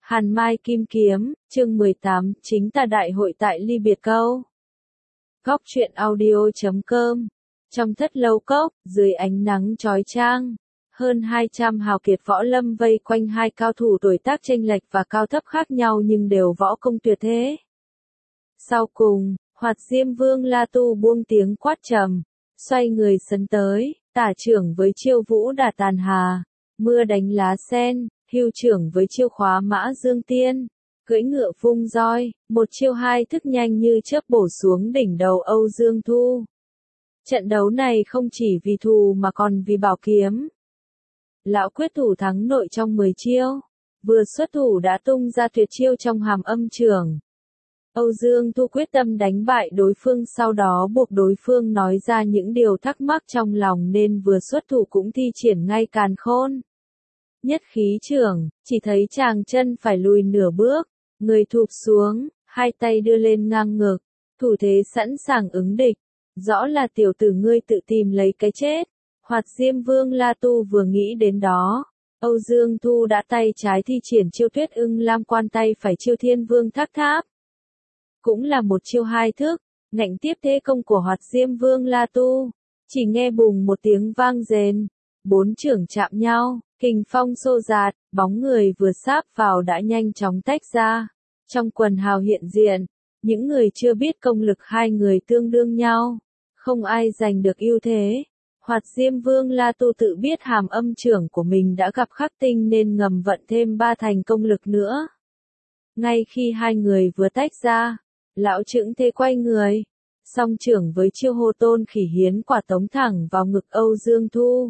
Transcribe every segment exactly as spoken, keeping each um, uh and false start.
Hàn Mai Kim Kiếm, chương mười tám, chính tà đại hội tại Ly Biệt Câu. Góc truyện audio chấm com. Trong thất lâu cốc, dưới ánh nắng chói chang, hơn hai trăm hào kiệt võ lâm vây quanh hai cao thủ tuổi tác chênh lệch và cao thấp khác nhau nhưng đều võ công tuyệt thế. Sau cùng, Hoạt Diêm Vương La Tu buông tiếng quát trầm, xoay người sấn tới, tả trưởng với chiêu vũ đả tàn hà, mưa đánh lá sen, hưu trưởng với chiêu khóa mã dương tiên, cưỡi ngựa vung roi, một chiêu hai thức nhanh như chớp bổ xuống đỉnh đầu Âu Dương Thu. Trận đấu này không chỉ vì thù mà còn vì bảo kiếm. Lão quyết thủ thắng nội trong mười chiêu, vừa xuất thủ đã tung ra tuyệt chiêu trong hàm âm trưởng. Âu Dương Thu quyết tâm đánh bại đối phương, sau đó buộc đối phương nói ra những điều thắc mắc trong lòng nên vừa xuất thủ cũng thi triển ngay càn khôn. Nhất khí trưởng, chỉ thấy chàng chân phải lùi nửa bước, người thụp xuống, hai tay đưa lên ngang ngực, thủ thế sẵn sàng ứng địch. Rõ là tiểu tử ngươi tự tìm lấy cái chết. Hoạt Diêm Vương La Tu vừa nghĩ đến đó, Âu Dương Thu đã tay trái thi triển chiêu Tuyết Ưng Lam Quan, tay phải chiêu Thiên Vương Thác Tháp. Cũng là một chiêu hai thức, ngạnh tiếp thế công của Hoạt Diêm Vương La Tu. Chỉ nghe bùng một tiếng vang rền, bốn trưởng chạm nhau, kình phong xô dạt, bóng người vừa sáp vào đã nhanh chóng tách ra. Trong quần hào hiện diện, những người chưa biết công lực hai người tương đương nhau, không ai giành được ưu thế. Hoạt Diêm Vương La Tu tự biết hàm âm trưởng của mình đã gặp khắc tinh nên ngầm vận thêm ba thành công lực nữa. Ngay khi hai người vừa tách ra, lão chững thế quay người, song trưởng với chiêu Hô Tôn Khỉ Hiến quả tống thẳng vào ngực Âu Dương Thu.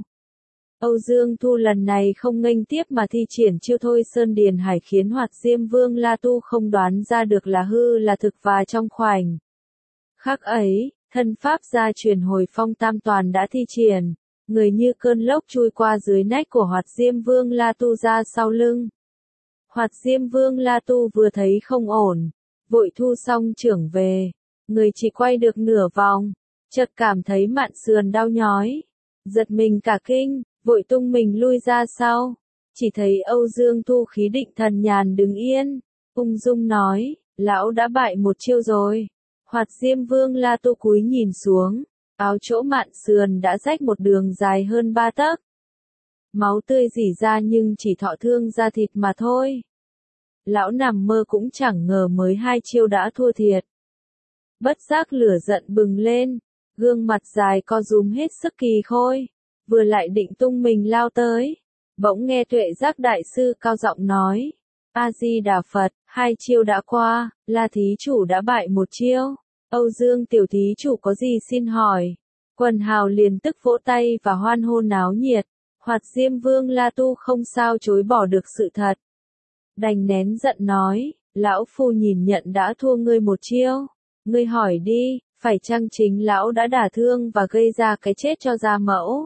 Âu Dương Thu lần này không nghênh tiếp mà thi triển chiêu Thôi Sơn Điền Hải, khiến Hoạt Diêm Vương La Tu không đoán ra được là hư là thực, và trong khoảnh khắc ấy, thân pháp gia truyền Hồi Phong Tam Toàn đã thi triển, người như cơn lốc chui qua dưới nách của Hoạt Diêm Vương La Tu ra sau lưng. Hoạt Diêm Vương La Tu vừa thấy không ổn, vội thu xong trưởng về, người chỉ quay được nửa vòng, chợt cảm thấy mạn sườn đau nhói, giật mình cả kinh, vội tung mình lui ra sau. Chỉ thấy Âu Dương Thu khí định thần nhàn đứng yên, ung dung nói, lão đã bại một chiêu rồi. Hoạt Diêm Vương La Tu cúi nhìn xuống, áo chỗ mạn sườn đã rách một đường dài hơn ba tấc. Máu tươi rỉ ra nhưng chỉ thọ thương da thịt mà thôi. Lão nằm mơ cũng chẳng ngờ mới hai chiêu đã thua thiệt. Bất giác lửa giận bừng lên, gương mặt dài co rúm hết sức kỳ khôi, vừa lại định tung mình lao tới, bỗng nghe Tuệ Giác Đại Sư cao giọng nói, A Di Đà Phật, hai chiêu đã qua, La thí chủ đã bại một chiêu. Âu Dương tiểu thí chủ có gì xin hỏi. Quần hào liền tức vỗ tay và hoan hô náo nhiệt. Hoạt Diêm Vương La Tu không sao chối bỏ được sự thật, đành nén giận nói, lão phu nhìn nhận đã thua ngươi một chiêu. Ngươi hỏi đi, phải chăng chính lão đã đả thương và gây ra cái chết cho gia mẫu?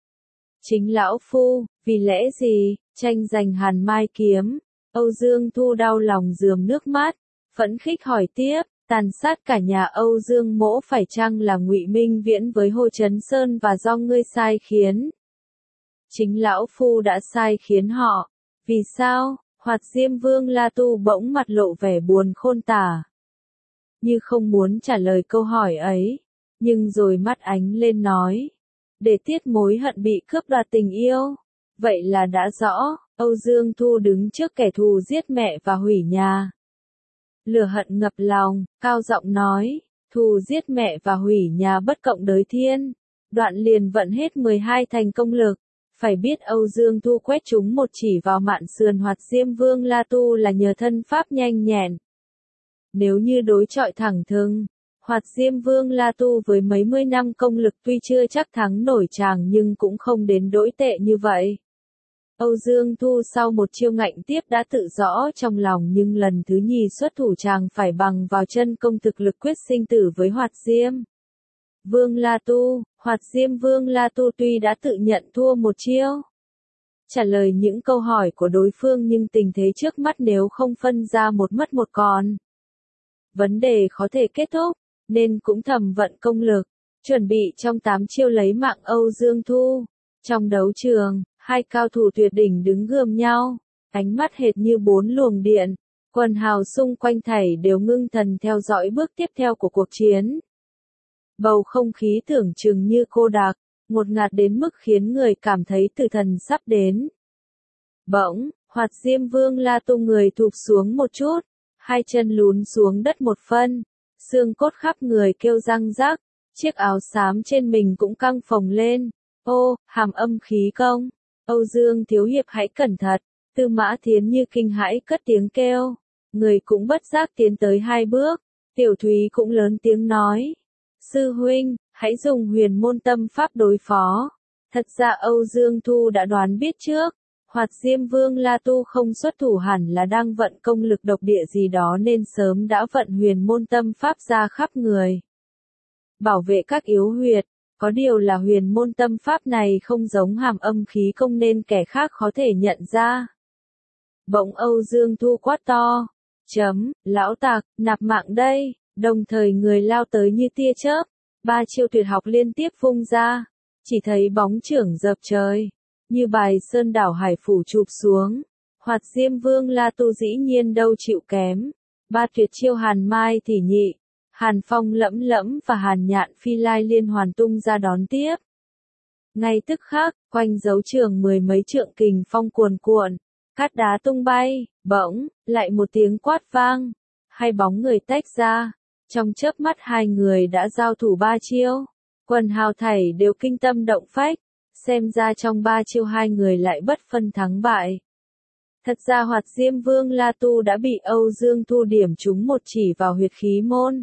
Chính lão phu, vì lẽ gì, tranh giành Hàn Mai Kiếm? Âu Dương Thu đau lòng rườm nước mắt, phẫn khích hỏi tiếp, tàn sát cả nhà Âu Dương mỗ phải chăng là Ngụy Minh Viễn với Hồ Chấn Sơn và do ngươi sai khiến? Chính lão phu đã sai khiến họ. Vì sao? Hoạt Diêm Vương La Tu bỗng mặt lộ vẻ buồn khôn tả, như không muốn trả lời câu hỏi ấy, nhưng rồi mắt ánh lên nói, để tiết mối hận bị cướp đoạt tình yêu. Vậy là đã rõ, Âu Dương Thu đứng trước kẻ thù giết mẹ và hủy nhà. Lửa hận ngập lòng, cao giọng nói, thù giết mẹ và hủy nhà bất cộng đới thiên. Đoạn liền vận hết mười hai thành công lực. Phải biết Âu Dương Thu quét trúng một chỉ vào mạn sườn Hoạt Diêm Vương La Tu là nhờ thân pháp nhanh nhẹn. Nếu như đối chọi thẳng thừng, Hoạt Diêm Vương La Tu với mấy mươi năm công lực tuy chưa chắc thắng nổi chàng nhưng cũng không đến nỗi tệ như vậy. Âu Dương Thu sau một chiêu ngạnh tiếp đã tự rõ trong lòng, nhưng lần thứ nhì xuất thủ chàng phải bằng vào chân công thực lực quyết sinh tử với Hoạt Diêm Vương La Tu. Hoạt Diêm Vương La Tu tuy đã tự nhận thua một chiêu, trả lời những câu hỏi của đối phương, nhưng tình thế trước mắt nếu không phân ra một mất một còn, vấn đề khó thể kết thúc, nên cũng thầm vận công lực, chuẩn bị trong tám chiêu lấy mạng Âu Dương Thu. Trong đấu trường, hai cao thủ tuyệt đỉnh đứng gườm nhau, ánh mắt hệt như bốn luồng điện, quần hào xung quanh thảy đều ngưng thần theo dõi bước tiếp theo của cuộc chiến. Bầu không khí tưởng chừng như cô đặc, ngột ngạt đến mức khiến người cảm thấy tử thần sắp đến. Bỗng, Hoạt Diêm Vương La tung người thụp xuống một chút, hai chân lún xuống đất một phân, xương cốt khắp người kêu răng rắc, chiếc áo xám trên mình cũng căng phồng lên. Ô, hàm âm khí công, Âu Dương thiếu hiệp hãy cẩn thận. Tư Mã Thiến như kinh hãi cất tiếng kêu, người cũng bất giác tiến tới hai bước, Tiểu Thúy cũng lớn tiếng nói, sư huynh, hãy dùng huyền môn tâm pháp đối phó. Thật ra Âu Dương Thu đã đoán biết trước, Hoạt Diêm Vương La Tu không xuất thủ hẳn là đang vận công lực độc địa gì đó nên sớm đã vận huyền môn tâm pháp ra khắp người. Bảo vệ các yếu huyệt, có điều là huyền môn tâm pháp này không giống hàm âm khí công nên kẻ khác khó thể nhận ra. Bỗng Âu Dương Thu quát to, chấm, lão tặc, nạp mạng đây, đồng thời người lao tới như tia chớp, ba chiêu tuyệt học liên tiếp vung ra, chỉ thấy bóng chưởng dập trời, như bài sơn đảo hải phủ chụp xuống. Hoạt Diêm Vương La Tu dĩ nhiên đâu chịu kém, ba tuyệt chiêu Hàn Mai thì nhị, Hàn Phong lẫm lẫm và Hàn Nhạn Phi Lai liên hoàn tung ra đón tiếp. Ngay tức khắc, quanh dấu trường mười mấy trượng kình phong cuồn cuộn, cát đá tung bay, bỗng, lại một tiếng quát vang, hai bóng người tách ra, trong chớp mắt hai người đã giao thủ ba chiêu, quần hào thảy đều kinh tâm động phách, xem ra trong ba chiêu hai người lại bất phân thắng bại. Thật ra Hoạt Diêm Vương La Tu đã bị Âu Dương Thu điểm trúng một chỉ vào huyệt khí môn.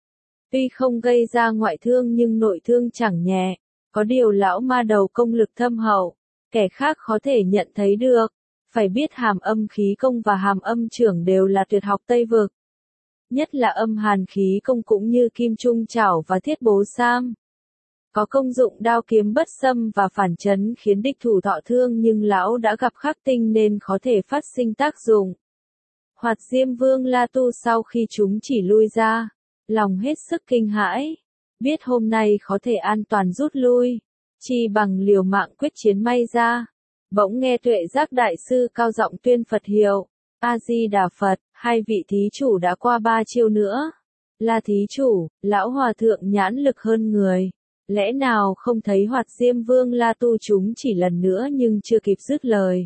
Tuy không gây ra ngoại thương nhưng nội thương chẳng nhẹ, có điều lão ma đầu công lực thâm hậu, kẻ khác khó thể nhận thấy được. Phải biết hàm âm khí công và hàm âm trưởng đều là tuyệt học Tây Vực. Nhất là âm hàn khí công cũng như kim trung chảo và thiết bố sam. Có công dụng đao kiếm bất xâm và phản chấn khiến địch thủ thọ thương nhưng lão đã gặp khắc tinh nên khó thể phát sinh tác dụng. Hoạt Diêm Vương La Tu sau khi chúng chỉ lui ra, lòng hết sức kinh hãi, biết hôm nay khó thể an toàn rút lui, chỉ bằng liều mạng quyết chiến may ra. Bỗng nghe Tuệ Giác Đại Sư cao giọng tuyên Phật hiệu, A-di-đà Phật, hai vị thí chủ đã qua ba chiêu nữa. Là thí chủ, lão hòa thượng nhãn lực hơn người, lẽ nào không thấy Hoạt Diêm Vương La Tu chúng chỉ lần nữa nhưng chưa kịp dứt lời.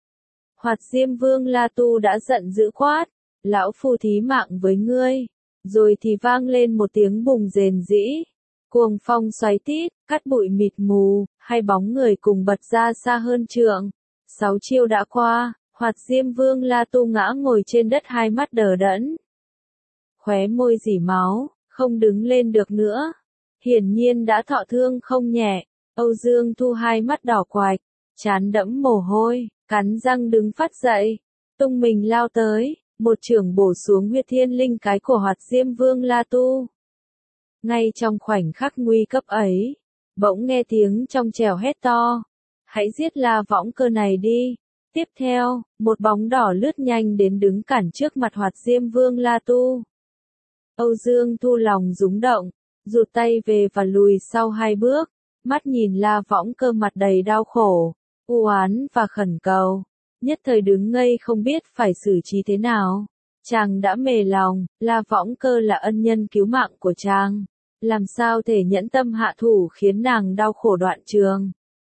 Hoạt Diêm Vương La Tu đã giận dữ quát, lão phu thí mạng với ngươi, rồi thì vang lên một tiếng bùng rền rĩ. Cuồng phong xoáy tít, cát bụi mịt mù, hai bóng người cùng bật ra xa hơn trượng. Sáu chiêu đã qua, Hoạt Diêm Vương La Tu ngã ngồi trên đất hai mắt đờ đẫn. Khóe môi rỉ máu, không đứng lên được nữa. Hiển nhiên đã thọ thương không nhẹ. Âu Dương Thu hai mắt đỏ quạch, trán đẫm mồ hôi, cắn răng đứng phát dậy, tung mình lao tới, một chưởng bổ xuống huyệt thiên linh cái của Hoạt Diêm Vương La Tu. Ngay trong khoảnh khắc nguy cấp ấy, bỗng nghe tiếng trong trẻo hét to, hãy giết La Võng Cơ này đi. Tiếp theo, một bóng đỏ lướt nhanh đến đứng cản trước mặt Hoạt Diêm Vương La Tu. Âu Dương Thu lòng rúng động, rụt tay về và lùi sau hai bước, mắt nhìn La Võng Cơ mặt đầy đau khổ, u oán và khẩn cầu, nhất thời đứng ngây không biết phải xử trí thế nào. Chàng đã mề lòng, La Võng Cơ là ân nhân cứu mạng của chàng, làm sao thể nhẫn tâm hạ thủ khiến nàng đau khổ đoạn trường.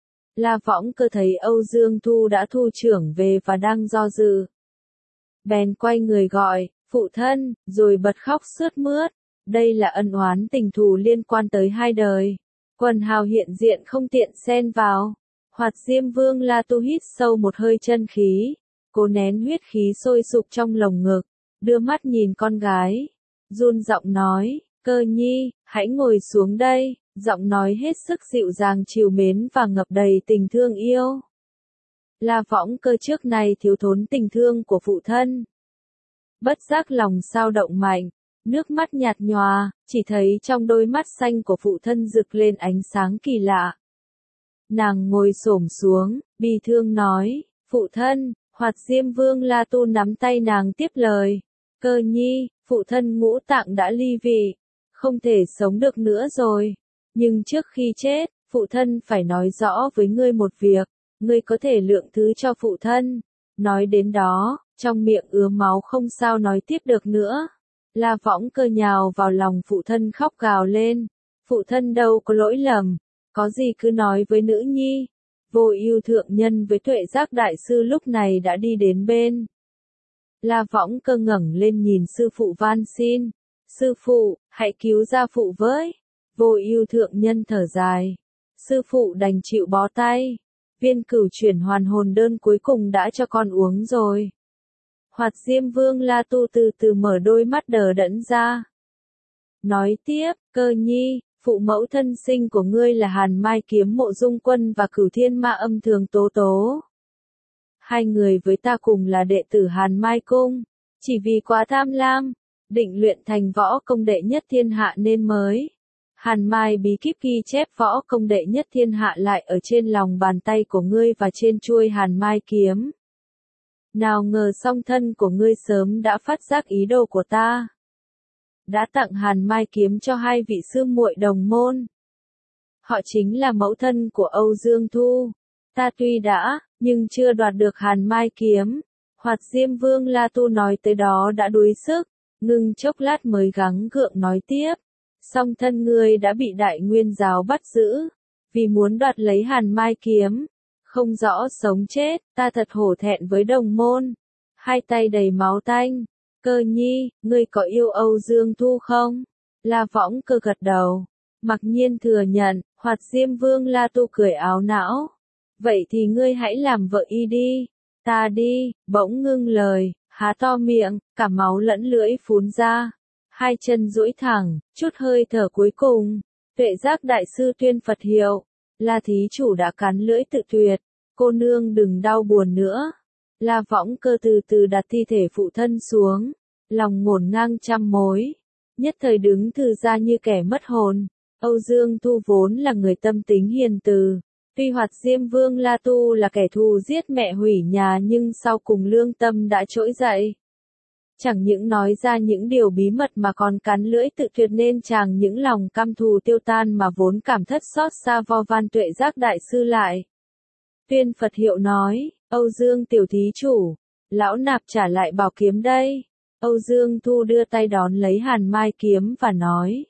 La Võng Cơ thấy Âu Dương Thu đã thu trưởng về và đang do dự, bèn quay người gọi, phụ thân, rồi bật khóc sướt mướt. Đây là ân oán tình thù liên quan tới hai đời. Quần hào hiện diện không tiện xen vào. Hoạt Diêm Vương La Tu hít sâu một hơi chân khí, cố nén huyết khí sôi sục trong lồng ngực, đưa mắt nhìn con gái, run giọng nói, Cơ nhi, hãy ngồi xuống đây, giọng nói hết sức dịu dàng trìu mến và ngập đầy tình thương yêu. La Võng Cơ trước này thiếu thốn tình thương của phụ thân. Bất giác lòng sao động mạnh, nước mắt nhạt nhòa, chỉ thấy trong đôi mắt xanh của phụ thân rực lên ánh sáng kỳ lạ. Nàng ngồi xổm xuống, bi thương nói, phụ thân. Hoạt Diêm Vương La Tu nắm tay nàng tiếp lời, Cơ nhi, phụ thân ngũ tạng đã ly vị, không thể sống được nữa rồi. Nhưng trước khi chết, phụ thân phải nói rõ với ngươi một việc, ngươi có thể lượng thứ cho phụ thân, Nói đến đó, trong miệng ứa máu không sao nói tiếp được nữa. La Võng Cơ nhào vào lòng phụ thân khóc gào lên. Phụ thân đâu có lỗi lầm, có gì cứ nói với nữ nhi. Vô Ưu thượng nhân với Tuệ Giác đại sư lúc này đã đi đến bên. La Võng Cơ ngẩng lên nhìn sư phụ van xin. Sư phụ, hãy cứu gia phụ với. Vô Ưu thượng nhân thở dài. Sư phụ đành chịu bó tay. Viên cửu chuyển hoàn hồn đơn cuối cùng đã cho con uống rồi. Hoạt Diêm Vương La Tu từ từ mở đôi mắt đờ đẫn ra. Nói tiếp, Cơ nhi, phụ mẫu thân sinh của ngươi là Hàn Mai Kiếm Mộ Dung Quân và Cửu Thiên Ma Âm Thường Tố Tố. Hai người với ta cùng là đệ tử Hàn Mai Cung, chỉ vì quá tham lam, định luyện thành võ công đệ nhất thiên hạ nên mới. Hàn Mai bí kíp ghi chép võ công đệ nhất thiên hạ lại ở trên lòng bàn tay của ngươi và trên chuôi Hàn Mai kiếm. Nào ngờ song thân của ngươi sớm đã phát giác ý đồ của ta. Đã tặng Hàn Mai kiếm cho hai vị sư muội đồng môn. Họ chính là mẫu thân của Âu Dương Thu. Ta tuy đã, nhưng chưa đoạt được Hàn Mai kiếm. Hoạt Diêm Vương La Tu nói tới đó đã đuối sức, ngưng chốc lát mới gắng gượng nói tiếp. Song thân ngươi đã bị Đại Nguyên giáo bắt giữ, vì muốn đoạt lấy Hàn Mai kiếm. Không rõ sống chết, ta thật hổ thẹn với đồng môn. Hai tay đầy máu tanh. Cơ nhi, ngươi có yêu Âu Dương Thu không? La Võng Cơ gật đầu. Mặc nhiên thừa nhận, Hoạt Diêm Vương La Tu cười áo não. Vậy thì ngươi hãy làm vợ y đi. Ta đi, bỗng ngưng lời, há to miệng, cả máu lẫn lưỡi phún ra. Hai chân duỗi thẳng, chút hơi thở cuối cùng. Tuệ Giác đại sư tuyên Phật hiệu. La thí chủ đã cắn lưỡi tự tuyệt. Cô nương đừng đau buồn nữa. La Võng Cơ từ từ đặt thi thể phụ thân xuống. Lòng ngổn ngang trăm mối. Nhất thời đứng thư ra như kẻ mất hồn. Âu Dương Thu vốn là người tâm tính hiền từ. Tuy Hoạt Diêm Vương La Tu là kẻ thù giết mẹ hủy nhà nhưng sau cùng lương tâm đã trỗi dậy. Chẳng những nói ra những điều bí mật mà còn cắn lưỡi tự tuyệt nên chàng những lòng căm thù tiêu tan mà vốn cảm thất xót xa vo van Tuệ Giác đại sư lại. Tuyên Phật hiệu nói, Âu Dương tiểu thí chủ, lão nạp trả lại bảo kiếm đây. Âu Dương Thu đưa tay đón lấy Hàn Mai kiếm và nói.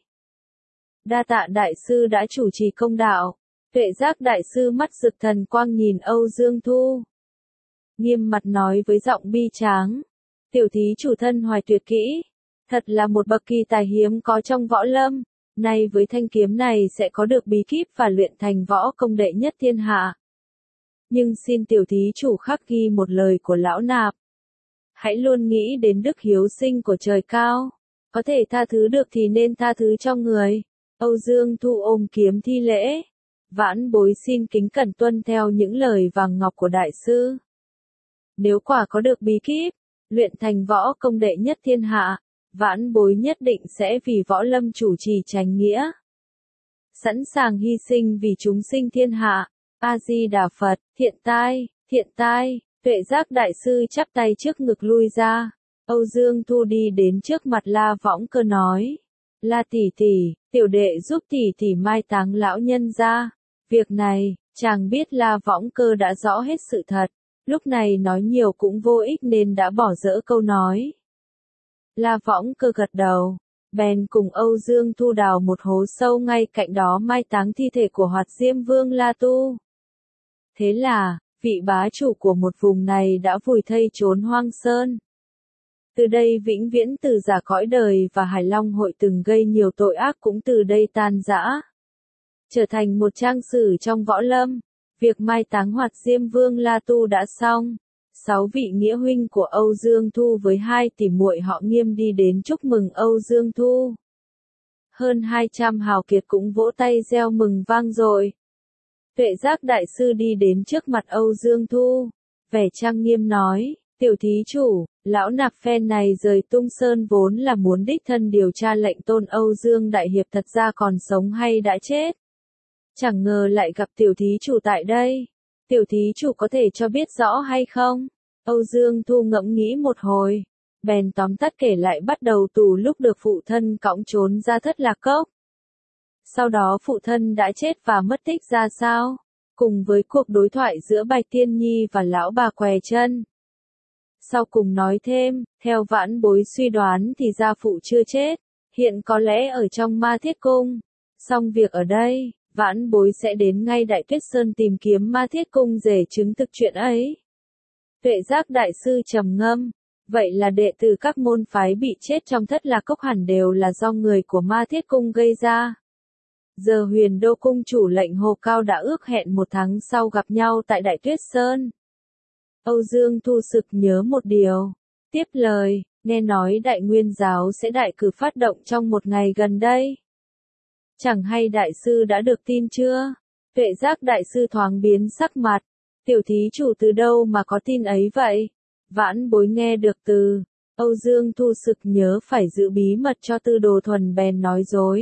Đa tạ đại sư đã chủ trì công đạo. Tuệ Giác đại sư mắt rực thần quang nhìn Âu Dương Thu. Nghiêm mặt nói với giọng bi tráng. Tiểu thí chủ thân hoài tuyệt kỹ. Thật là một bậc kỳ tài hiếm có trong võ lâm. Nay với thanh kiếm này sẽ có được bí kíp và luyện thành võ công đệ nhất thiên hạ. Nhưng xin tiểu thí chủ khắc ghi một lời của lão nạp. Hãy luôn nghĩ đến đức hiếu sinh của trời cao. Có thể tha thứ được thì nên tha thứ cho người. Âu Dương Thu ôm kiếm thi lễ. Vãn bối xin kính cẩn tuân theo những lời vàng ngọc của đại sư. Nếu quả có được bí kíp, luyện thành võ công đệ nhất thiên hạ, vãn bối nhất định sẽ vì võ lâm chủ trì chánh nghĩa. Sẵn sàng hy sinh vì chúng sinh thiên hạ. A-di-đà Phật, thiện tai, thiện tai. Tuệ Giác đại sư chắp tay trước ngực lui ra. Âu Dương Thu đi đến trước mặt La Võng Cơ nói. La tỷ tỷ, tiểu đệ giúp tỷ tỷ mai táng lão nhân ra. Việc này, chàng biết La Võng Cơ đã rõ hết sự thật. Lúc này nói nhiều cũng vô ích nên đã bỏ dỡ câu nói. La Võng Cơ gật đầu. Bèn cùng Âu Dương Thu đào một hố sâu ngay cạnh đó mai táng thi thể của Hoạt Diêm Vương La Tu. Thế là, vị bá chủ của một vùng này đã vùi thây trốn hoang sơn. Từ đây vĩnh viễn từ giả cõi đời và Hải Long hội từng gây nhiều tội ác cũng từ đây tan rã. Trở thành một trang sử trong võ lâm. Việc mai táng Hoạt Diêm Vương La Tu đã xong. Sáu vị nghĩa huynh của Âu Dương Thu với hai tỷ muội họ Nghiêm đi đến chúc mừng Âu Dương Thu. Hơn hai trăm hào kiệt cũng vỗ tay reo mừng vang dội. Tuệ Giác đại sư đi đến trước mặt Âu Dương Thu, vẻ trang nghiêm nói, tiểu thí chủ, lão nạp phen này rời Tung Sơn vốn là muốn đích thân điều tra lệnh tôn Âu Dương đại hiệp thật ra còn sống hay đã chết. Chẳng ngờ lại gặp tiểu thí chủ tại đây. Tiểu thí chủ có thể cho biết rõ hay không? Âu Dương Thu ngẫm nghĩ một hồi, bèn tóm tắt kể lại bắt đầu từ lúc được phụ thân cõng trốn ra Thất Lạc Cốc. Sau đó phụ thân đã chết và mất tích ra sao, cùng với cuộc đối thoại giữa Bạch Tiên Nhi và lão bà què chân. Sau cùng nói thêm, theo vãn bối suy đoán thì gia phụ chưa chết, hiện có lẽ ở trong Ma Thiết Cung. Xong việc ở đây, vãn bối sẽ đến ngay Đại Tuyết Sơn tìm kiếm Ma Thiết Cung để chứng thực chuyện ấy. Tuệ Giác đại sư trầm ngâm, vậy là đệ tử các môn phái bị chết trong Thất Lạc Cốc hẳn đều là do người của Ma Thiết Cung gây ra. Giờ Huyền Đô cung chủ lệnh Hồ Cao đã ước hẹn một tháng sau gặp nhau tại Đại Tuyết Sơn. Âu Dương Thu sực nhớ một điều, tiếp lời, nghe nói Đại Nguyên giáo sẽ đại cử phát động trong một ngày gần đây. Chẳng hay đại sư đã được tin chưa? Tuệ Giác đại sư thoáng biến sắc mặt, tiểu thí chủ từ đâu mà có tin ấy vậy? Vãn bối nghe được từ, Âu Dương Thu sực nhớ phải giữ bí mật cho Tư Đồ Thuần bèn nói dối.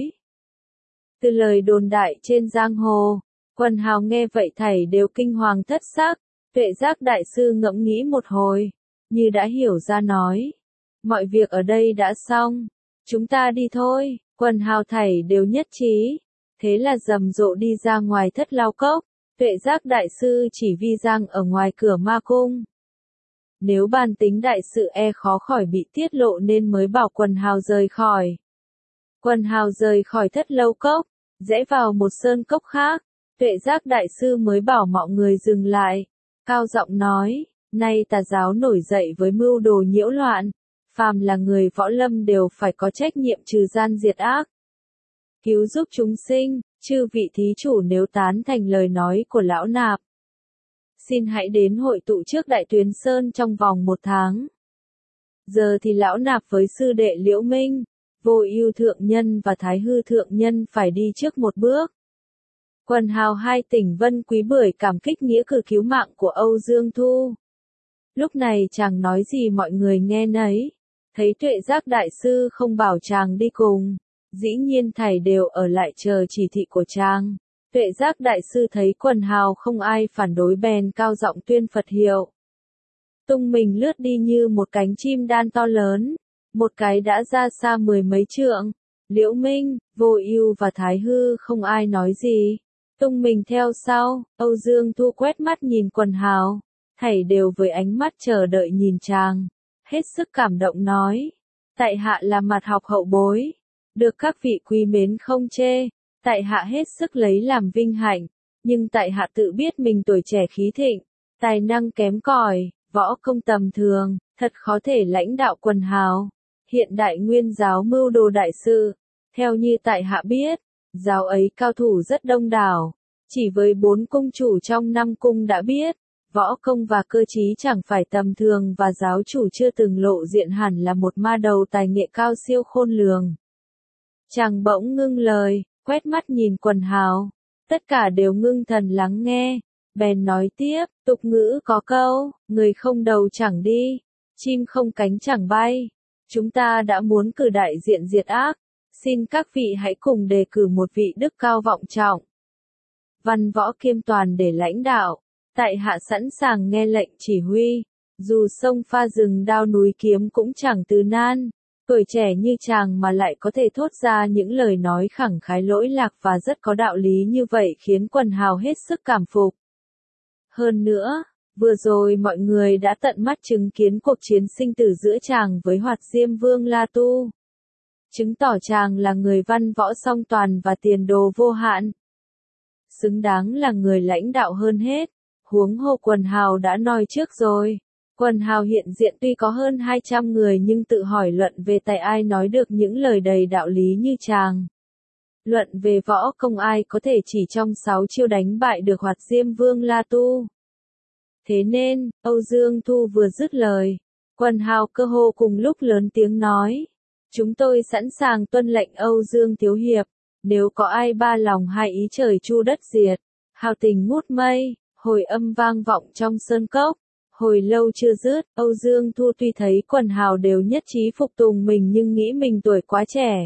Từ lời đồn đại trên giang hồ, quần hào nghe vậy thảy đều kinh hoàng thất sắc. Tuệ Giác đại sư ngẫm nghĩ một hồi, như đã hiểu ra nói, mọi việc ở đây đã xong, chúng ta đi thôi. Quần hào thảy đều nhất trí, thế là rầm rộ đi ra ngoài Thất Lao Cốc. Tuệ Giác đại sư chỉ vi giang ở ngoài cửa ma cung. Nếu bàn tính đại sự e khó khỏi bị tiết lộ nên mới bảo quần hào rời khỏi. Quần hào rời khỏi Thất Lâu Cốc, rẽ vào một sơn cốc khác. Tuệ Giác đại sư mới bảo mọi người dừng lại, cao giọng nói, nay tà giáo nổi dậy với mưu đồ nhiễu loạn, phàm là người võ lâm đều phải có trách nhiệm trừ gian diệt ác, cứu giúp chúng sinh. Chư vị thí chủ nếu tán thành lời nói của lão nạp, xin hãy đến hội tụ trước Đại Tuyến Sơn trong vòng một tháng. Giờ thì lão nạp với sư đệ Liễu Minh, Vô Ưu thượng nhân và Thái Hư thượng nhân phải đi trước một bước. Quần hào hai tỉnh Vân Quý Bưởi cảm kích nghĩa cử cứu mạng của Âu Dương Thu. Lúc này chàng nói gì mọi người nghe nấy, thấy Tuệ Giác đại sư không bảo chàng đi cùng, dĩ nhiên thảy đều ở lại chờ chỉ thị của chàng. Tuệ Giác đại sư thấy quần hào không ai phản đối bèn cao giọng tuyên Phật hiệu. Tung mình lướt đi như một cánh chim đan to lớn, một cái đã ra xa mười mấy trượng. Liễu Minh, Vô Ưu và Thái Hư không ai nói gì, tung mình theo sau. Âu Dương Thu quét mắt nhìn quần hào, thảy đều với ánh mắt chờ đợi nhìn chàng, hết sức cảm động nói, tại hạ là mặt học hậu bối, được các vị quý mến không chê, tại hạ hết sức lấy làm vinh hạnh, nhưng tại hạ tự biết mình tuổi trẻ khí thịnh, tài năng kém cỏi, võ công tầm thường, thật khó thể lãnh đạo quần hào. Hiện Đại Nguyên giáo mưu đồ đại sự, theo như tại hạ biết, giáo ấy cao thủ rất đông đảo, chỉ với bốn cung chủ trong năm cung đã biết, võ công và cơ trí chẳng phải tầm thường và giáo chủ chưa từng lộ diện hẳn là một ma đầu tài nghệ cao siêu khôn lường. Chàng bỗng ngưng lời, quét mắt nhìn quần hào, tất cả đều ngưng thần lắng nghe, bèn nói tiếp, tục ngữ có câu, người không đầu chẳng đi, chim không cánh chẳng bay, chúng ta đã muốn cử đại diện diệt ác, xin các vị hãy cùng đề cử một vị đức cao vọng trọng, văn võ kiêm toàn để lãnh đạo, tại hạ sẵn sàng nghe lệnh chỉ huy, dù sông pha rừng đao núi kiếm cũng chẳng từ nan. Tuổi trẻ như chàng mà lại có thể thốt ra những lời nói khẳng khái lỗi lạc và rất có đạo lý như vậy khiến quần hào hết sức cảm phục. Hơn nữa, vừa rồi mọi người đã tận mắt chứng kiến cuộc chiến sinh tử giữa chàng với Hoạt Diêm Vương La Tu. Chứng tỏ chàng là người văn võ song toàn và tiền đồ vô hạn. Xứng đáng là người lãnh đạo hơn hết, huống hồ quần hào đã nói trước rồi. Quần hào hiện diện tuy có hơn hai trăm người nhưng tự hỏi luận về tài ai nói được những lời đầy đạo lý như chàng. Luận về võ công ai có thể chỉ trong sáu chiêu đánh bại được Hoạt Diêm Vương La Tu. Thế nên, Âu Dương Thu vừa dứt lời, quần hào cơ hồ cùng lúc lớn tiếng nói, chúng tôi sẵn sàng tuân lệnh Âu Dương Thiếu Hiệp, nếu có ai ba lòng hai ý trời chu đất diệt, hào tình ngút mây, hồi âm vang vọng trong sơn cốc. Hồi lâu chưa dứt, Âu Dương Thu tuy thấy quần hào đều nhất trí phục tùng mình nhưng nghĩ mình tuổi quá trẻ.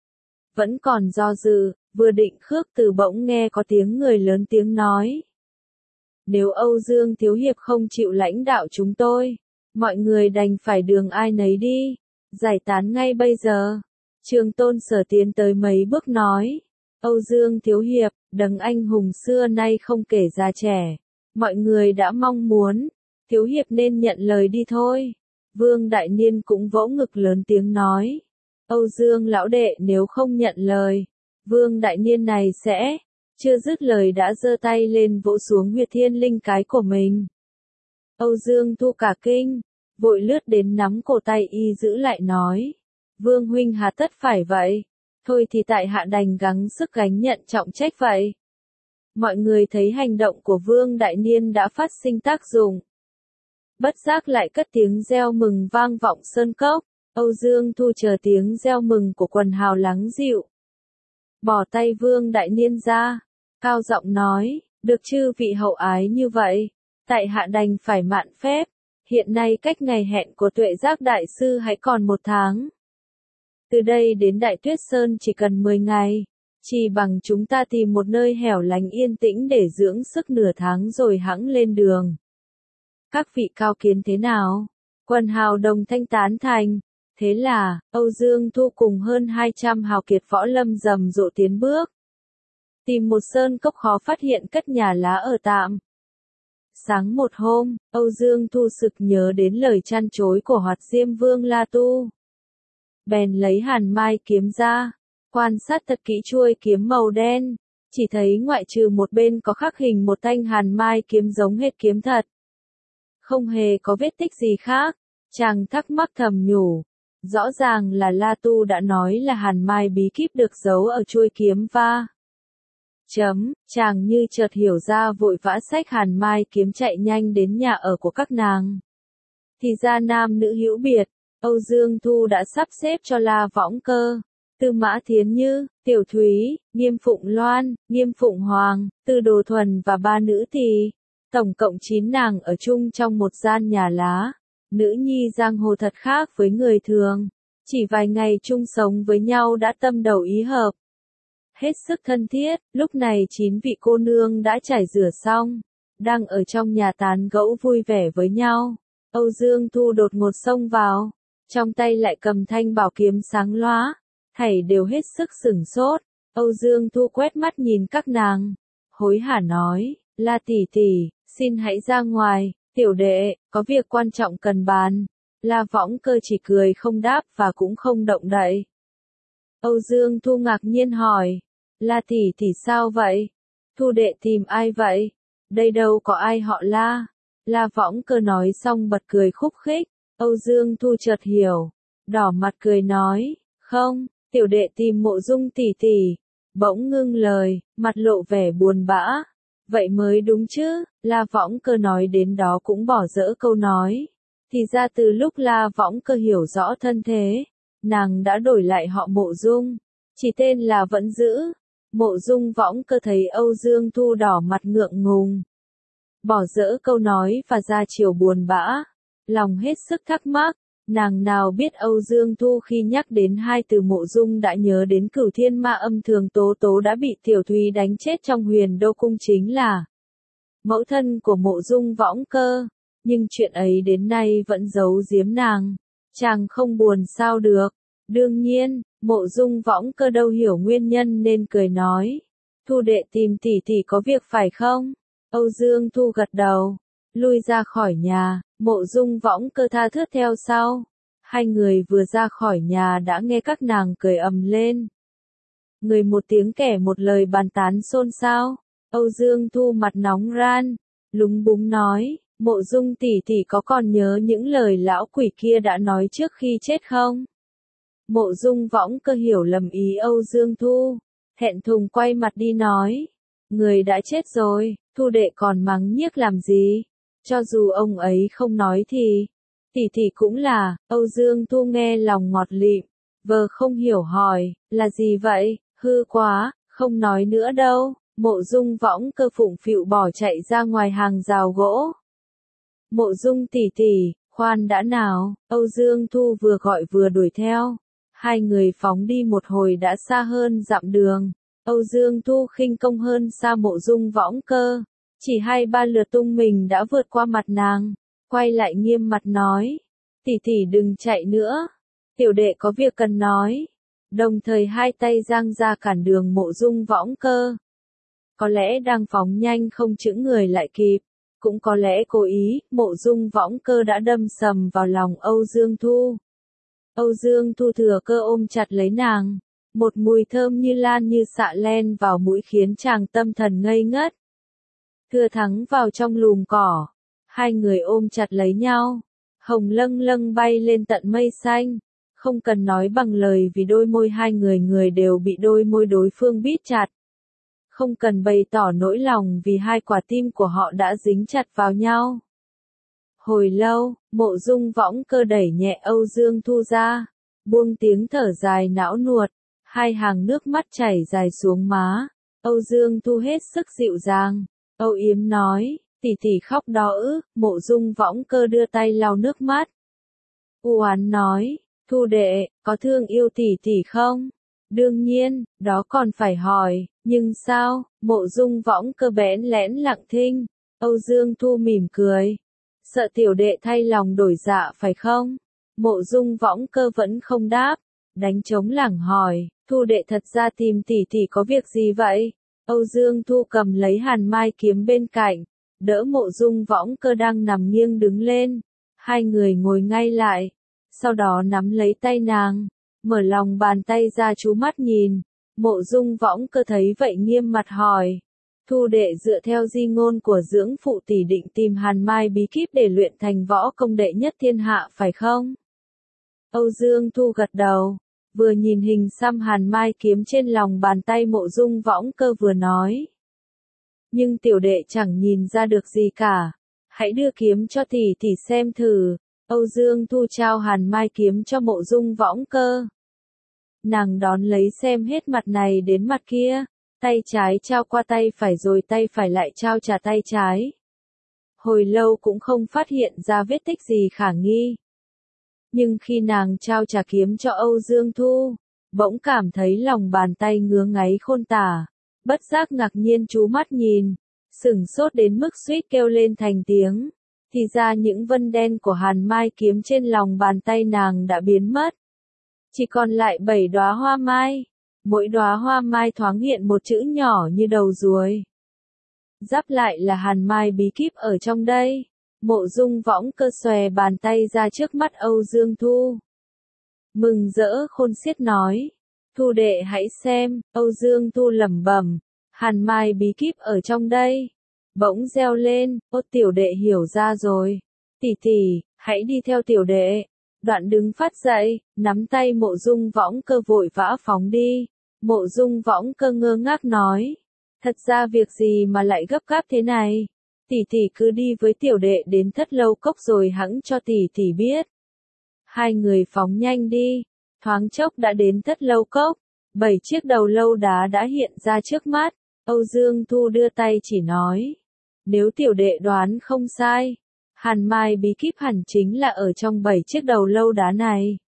Vẫn còn do dự, vừa định khước từ bỗng nghe có tiếng người lớn tiếng nói. Nếu Âu Dương Thiếu Hiệp không chịu lãnh đạo chúng tôi, mọi người đành phải đường ai nấy đi, giải tán ngay bây giờ. Trường Tôn Sở tiến tới mấy bước nói, Âu Dương Thiếu Hiệp, đấng anh hùng xưa nay không kể già trẻ, mọi người đã mong muốn. Thiếu hiệp nên nhận lời đi thôi. Vương Đại Niên cũng vỗ ngực lớn tiếng nói. Âu Dương lão đệ nếu không nhận lời, Vương Đại Niên này sẽ, chưa dứt lời đã giơ tay lên vỗ xuống huyệt thiên linh cái của mình. Âu Dương Thu cả kinh, vội lướt đến nắm cổ tay y giữ lại nói. Vương huynh hà tất phải vậy, thôi thì tại hạ đành gắng sức gánh nhận trọng trách vậy. Mọi người thấy hành động của Vương Đại Niên đã phát sinh tác dụng. Bất giác lại cất tiếng reo mừng vang vọng sơn cốc, Âu Dương Thu chờ tiếng reo mừng của quần hào lắng dịu. Bỏ tay Vương Đại Niên ra, cao giọng nói, được chư vị hậu ái như vậy, tại hạ đành phải mạn phép, hiện nay cách ngày hẹn của Tuệ Giác Đại Sư hãy còn một tháng. Từ đây đến Đại Tuyết Sơn chỉ cần mười ngày, chỉ bằng chúng ta tìm một nơi hẻo lánh yên tĩnh để dưỡng sức nửa tháng rồi hẵng lên đường. Các vị cao kiến thế nào? Quần hào đồng thanh tán thành. Thế là, Âu Dương Thu cùng hơn hai trăm hào kiệt võ lâm rầm rộ tiến bước. Tìm một sơn cốc khó phát hiện cất nhà lá ở tạm. Sáng một hôm, Âu Dương Thu sực nhớ đến lời chăn chối của Hoạt Diêm Vương La Tu. Bèn lấy hàn mai kiếm ra, quan sát thật kỹ chuôi kiếm màu đen, chỉ thấy ngoại trừ một bên có khắc hình một thanh hàn mai kiếm giống hệt kiếm thật. Không hề có vết tích gì khác, chàng thắc mắc thầm nhủ. Rõ ràng là La Tu đã nói là hàn mai bí kíp được giấu ở chuôi kiếm va. Chấm, chàng như chợt hiểu ra vội vã xách hàn mai kiếm chạy nhanh đến nhà ở của các nàng. Thì ra nam nữ hữu biệt, Âu Dương Thu đã sắp xếp cho La Võng Cơ, Tư Mã Thiến Như, Tiểu Thúy, Nghiêm Phụng Loan, Nghiêm Phụng Hoàng, Tư Đồ Thuần và ba nữ tỳ, tổng cộng chín nàng ở chung trong một gian nhà lá. Nữ nhi giang hồ thật khác với người thường, chỉ vài ngày chung sống với nhau đã tâm đầu ý hợp. Hết sức thân thiết, lúc này chín vị cô nương đã chải rửa xong, đang ở trong nhà tán gẫu vui vẻ với nhau. Âu Dương Thu đột ngột xông vào, trong tay lại cầm thanh bảo kiếm sáng lóa, thảy đều hết sức sửng sốt. Âu Dương Thu quét mắt nhìn các nàng, hối hả nói, La tỷ tỷ, xin hãy ra ngoài. Tiểu đệ, có việc quan trọng cần bàn. La Võng Cơ chỉ cười không đáp và cũng không động đậy. Âu Dương Thu ngạc nhiên hỏi, La tỷ tỷ sao vậy? Thu đệ tìm ai vậy? Đây đâu có ai họ La. La Võng Cơ nói xong bật cười khúc khích. Âu Dương Thu chợt hiểu, đỏ mặt cười nói, không, tiểu đệ tìm Mộ Dung tỷ tỷ. Bỗng ngưng lời, mặt lộ vẻ buồn bã. Vậy mới đúng chứ, La Võng Cơ nói đến đó cũng bỏ dỡ câu nói. Thì ra từ lúc La Võng Cơ hiểu rõ thân thế, nàng đã đổi lại họ Mộ Dung, chỉ tên là vẫn giữ. Mộ Dung Võng Cơ thấy Âu Dương Thu đỏ mặt ngượng ngùng, bỏ dỡ câu nói và ra chiều buồn bã, lòng hết sức thắc mắc. Nàng nào biết Âu Dương Thu khi nhắc đến hai từ Mộ Dung đã nhớ đến Cửu Thiên Ma Âm Thường Tố Tố đã bị Tiểu Thúy đánh chết trong Huyền Đô Cung chính là mẫu thân của Mộ Dung Võng Cơ, nhưng chuyện ấy đến nay vẫn giấu giếm nàng, chàng không buồn sao được. Đương nhiên, Mộ Dung Võng Cơ đâu hiểu nguyên nhân nên cười nói, Thu đệ tìm tỷ tỷ có việc phải không? Âu Dương Thu gật đầu, lui ra khỏi nhà. Mộ Dung Võng Cơ tha thướt theo sau. Hai người vừa ra khỏi nhà đã nghe các nàng cười ầm lên. Người một tiếng kẻ một lời bàn tán xôn xao. Âu Dương Thu mặt nóng ran, lúng búng nói, Mộ Dung tỷ tỷ có còn nhớ những lời lão quỷ kia đã nói trước khi chết không? Mộ Dung Võng Cơ hiểu lầm ý Âu Dương Thu, thẹn thùng quay mặt đi nói, người đã chết rồi, Thu đệ còn mắng nhiếc làm gì? Cho dù ông ấy không nói thì, tỷ tỷ cũng là. Âu Dương Thu nghe lòng ngọt lịm, vờ không hiểu hỏi, là gì vậy, hư quá, không nói nữa đâu. Mộ Dung Võng Cơ phụng phịu bỏ chạy ra ngoài hàng rào gỗ. Mộ Dung tỷ tỷ, khoan đã nào, Âu Dương Thu vừa gọi vừa đuổi theo. Hai người phóng đi một hồi đã xa hơn dặm đường. Âu Dương Thu khinh công hơn xa Mộ Dung Võng Cơ. Chỉ hai ba lượt tung mình đã vượt qua mặt nàng, quay lại nghiêm mặt nói, tỷ tỷ đừng chạy nữa, tiểu đệ có việc cần nói, đồng thời hai tay giang ra cản đường Mộ Dung Võng Cơ. Có lẽ đang phóng nhanh không chững người lại kịp, cũng có lẽ cố ý, Mộ Dung Võng Cơ đã đâm sầm vào lòng Âu Dương Thu. Âu Dương Thu thừa cơ ôm chặt lấy nàng, một mùi thơm như lan như xạ len vào mũi khiến chàng tâm thần ngây ngất. Thừa Thắng vào trong lùm cỏ, hai người ôm chặt lấy nhau, hồng lâng lâng bay lên tận mây xanh, không cần nói bằng lời vì đôi môi hai người người đều bị đôi môi đối phương bít chặt. Không cần bày tỏ nỗi lòng vì hai quả tim của họ đã dính chặt vào nhau. Hồi lâu, Mộ Dung Võng Cơ đẩy nhẹ Âu Dương Thu ra, buông tiếng thở dài não nuột, hai hàng nước mắt chảy dài xuống má. Âu Dương Thu hết sức dịu dàng, âu yếm nói, tỷ tỷ khóc đó ư? Mộ Dung Võng Cơ đưa tay lau nước mắt. U oán nói, Thu đệ, có thương yêu tỷ tỷ không? Đương nhiên, đó còn phải hỏi, nhưng sao? Mộ Dung Võng Cơ bẽn lẽn lặng thinh. Âu Dương Thu mỉm cười, sợ tiểu đệ thay lòng đổi dạ phải không? Mộ Dung Võng Cơ vẫn không đáp, đánh trống lảng hỏi, Thu đệ thật ra tìm tỷ tỷ có việc gì vậy? Âu Dương Thu cầm lấy hàn mai kiếm bên cạnh, đỡ Mộ Dung Võng Cơ đang nằm nghiêng đứng lên, hai người ngồi ngay lại, sau đó nắm lấy tay nàng, mở lòng bàn tay ra chú mắt nhìn. Mộ Dung Võng Cơ thấy vậy nghiêm mặt hỏi, Thu đệ dựa theo di ngôn của dưỡng phụ tỷ định tìm hàn mai bí kíp để luyện thành võ công đệ nhất thiên hạ phải không? Âu Dương Thu gật đầu, vừa nhìn hình xăm hàn mai kiếm trên lòng bàn tay Mộ Dung Võng Cơ vừa nói. Nhưng tiểu đệ chẳng nhìn ra được gì cả, hãy đưa kiếm cho tỷ tỷ xem thử. Âu Dương Thu trao hàn mai kiếm cho Mộ Dung Võng Cơ. Nàng đón lấy xem hết mặt này đến mặt kia, tay trái trao qua tay phải rồi tay phải lại trao trả tay trái. Hồi lâu cũng không phát hiện ra vết tích gì khả nghi. Nhưng khi nàng trao trả kiếm cho Âu Dương Thu, bỗng cảm thấy lòng bàn tay ngứa ngáy khôn tả, bất giác ngạc nhiên chú mắt nhìn, sửng sốt đến mức suýt kêu lên thành tiếng. Thì ra những vân đen của hàn mai kiếm trên lòng bàn tay nàng đã biến mất. Chỉ còn lại bảy đóa hoa mai, mỗi đóa hoa mai thoáng hiện một chữ nhỏ như đầu ruồi. Giáp lại là hàn mai bí kíp ở trong đây. Mộ Dung Võng Cơ xòe bàn tay ra trước mắt Âu Dương Thu. Mừng rỡ khôn xiết nói, Thu đệ hãy xem. Âu Dương Thu lẩm bẩm, hàn mai bí kíp ở trong đây. Bỗng reo lên, ô tiểu đệ hiểu ra rồi. Tỷ tỷ, hãy đi theo tiểu đệ. Đoạn đứng phát dậy, nắm tay Mộ Dung Võng Cơ vội vã phóng đi. Mộ Dung Võng Cơ ngơ ngác nói, thật ra việc gì mà lại gấp gáp thế này? Tỷ tỷ cứ đi với tiểu đệ đến Thất Lâu Cốc rồi hẵng cho tỷ tỷ biết. Hai người phóng nhanh đi, thoáng chốc đã đến Thất Lâu Cốc, bảy chiếc đầu lâu đá đã hiện ra trước mắt. Âu Dương Thu đưa tay chỉ nói, nếu tiểu đệ đoán không sai, hàn mai bí kíp hẳn chính là ở trong bảy chiếc đầu lâu đá này.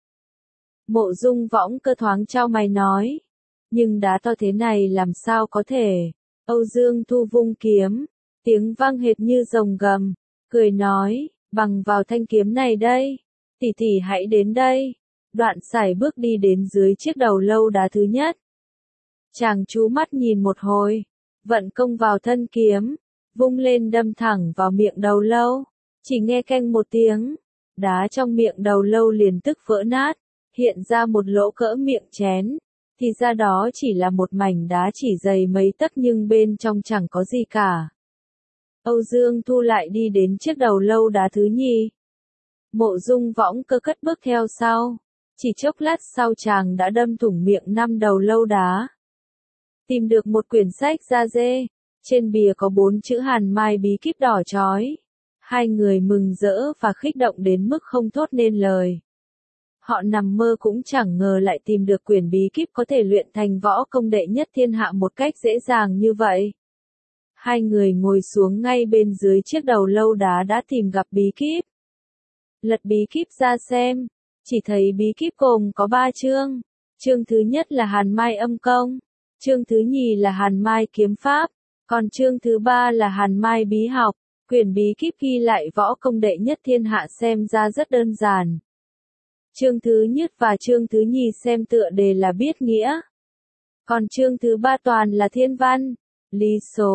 Mộ Dung Võng Cơ thoáng chau mày nói, nhưng đá to thế này làm sao có thể? Âu Dương Thu vung kiếm, tiếng vang hệt như rồng gầm, cười nói, bằng vào thanh kiếm này đây, tỷ tỷ hãy đến đây. Đoạn sải bước đi đến dưới chiếc đầu lâu đá thứ nhất. Chàng chú mắt nhìn một hồi, vận công vào thân kiếm, vung lên đâm thẳng vào miệng đầu lâu, chỉ nghe keng một tiếng, đá trong miệng đầu lâu liền tức vỡ nát, hiện ra một lỗ cỡ miệng chén, thì ra đó chỉ là một mảnh đá chỉ dày mấy tấc nhưng bên trong chẳng có gì cả. Âu Dương Thu lại đi đến chiếc đầu lâu đá thứ nhì. Mộ Dung Võng Cơ cất bước theo sau, chỉ chốc lát sau chàng đã đâm thủng miệng năm đầu lâu đá. Tìm được một quyển sách da dê, trên bìa có bốn chữ hàn mai bí kíp đỏ chói. Hai người mừng rỡ và kích động đến mức không thốt nên lời. Họ nằm mơ cũng chẳng ngờ lại tìm được quyển bí kíp có thể luyện thành võ công đệ nhất thiên hạ một cách dễ dàng như vậy. Hai người ngồi xuống ngay bên dưới chiếc đầu lâu đá đã tìm gặp bí kíp. Lật bí kíp ra xem, chỉ thấy bí kíp gồm có ba chương. Chương thứ nhất là hàn mai âm công, chương thứ nhì là hàn mai kiếm pháp, còn chương thứ ba là hàn mai bí học. Quyển bí kíp ghi lại võ công đệ nhất thiên hạ xem ra rất đơn giản. Chương thứ nhất và chương thứ nhì xem tựa đề là biết nghĩa. Còn chương thứ ba toàn là thiên văn, lý số,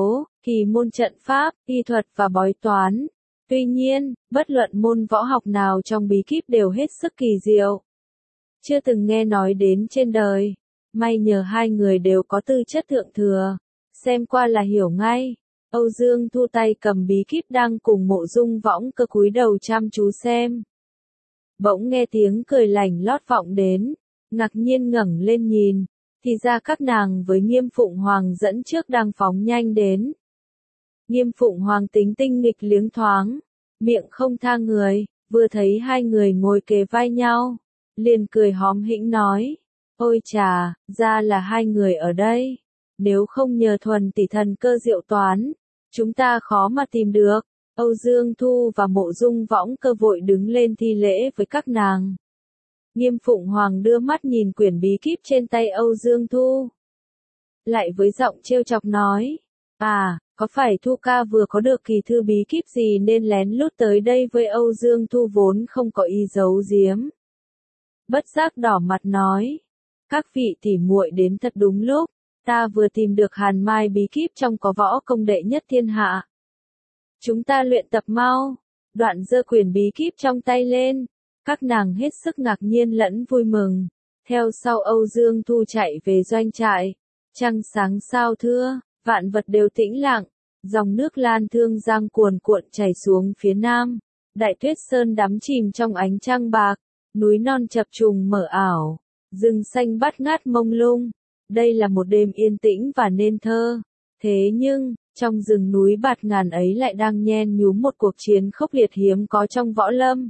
kỳ môn trận pháp, y thuật và bói toán. Tuy nhiên, bất luận môn võ học nào trong bí kíp đều hết sức kỳ diệu. Chưa từng nghe nói đến trên đời. May nhờ hai người đều có tư chất thượng thừa. Xem qua là hiểu ngay. Âu Dương Thu tay cầm bí kíp đang cùng Mộ Dung Võng Cơ cúi đầu chăm chú xem. Bỗng nghe tiếng cười lành lót vọng đến. Ngạc nhiên ngẩng lên nhìn. Thì ra các nàng với Nghiêm Phụng Hoàng dẫn trước đang phóng nhanh đến. Nghiêm Phụng Hoàng tính tinh nghịch liếng thoáng. Miệng không tha người. Vừa thấy hai người ngồi kề vai nhau. Liền cười hóm hĩnh nói. Ôi chà, ra là hai người ở đây. Nếu không nhờ thuần tỷ thần cơ diệu toán, chúng ta khó mà tìm được. Âu Dương Thu và Mộ Dung Võng Cơ vội đứng lên thi lễ với các nàng. Nghiêm Phụng Hoàng đưa mắt nhìn quyển bí kíp trên tay Âu Dương Thu. Lại với giọng trêu chọc nói. À, có phải Thu ca vừa có được kỳ thư bí kíp gì nên lén lút tới đây với Âu Dương Thu vốn không có ý giấu giếm. Bất giác đỏ mặt nói. Các vị tỉ muội đến thật đúng lúc. Ta vừa tìm được hàn mai bí kíp trong có võ công đệ nhất thiên hạ. Chúng ta luyện tập mau. Đoạn giơ quyển bí kíp trong tay lên. Các nàng hết sức ngạc nhiên lẫn vui mừng. Theo sau Âu Dương Thu chạy về doanh trại. Trăng sáng sao thưa, vạn vật đều tĩnh lặng. Dòng nước Lan Thương Giang cuồn cuộn chảy xuống phía nam. Đại Tuyết Sơn đắm chìm trong ánh trăng bạc. Núi non chập trùng mở ảo. Rừng xanh bát ngát mông lung. Đây là một đêm yên tĩnh và nên thơ. Thế nhưng, trong rừng núi bạt ngàn ấy lại đang nhen nhúm một cuộc chiến khốc liệt hiếm có trong võ lâm.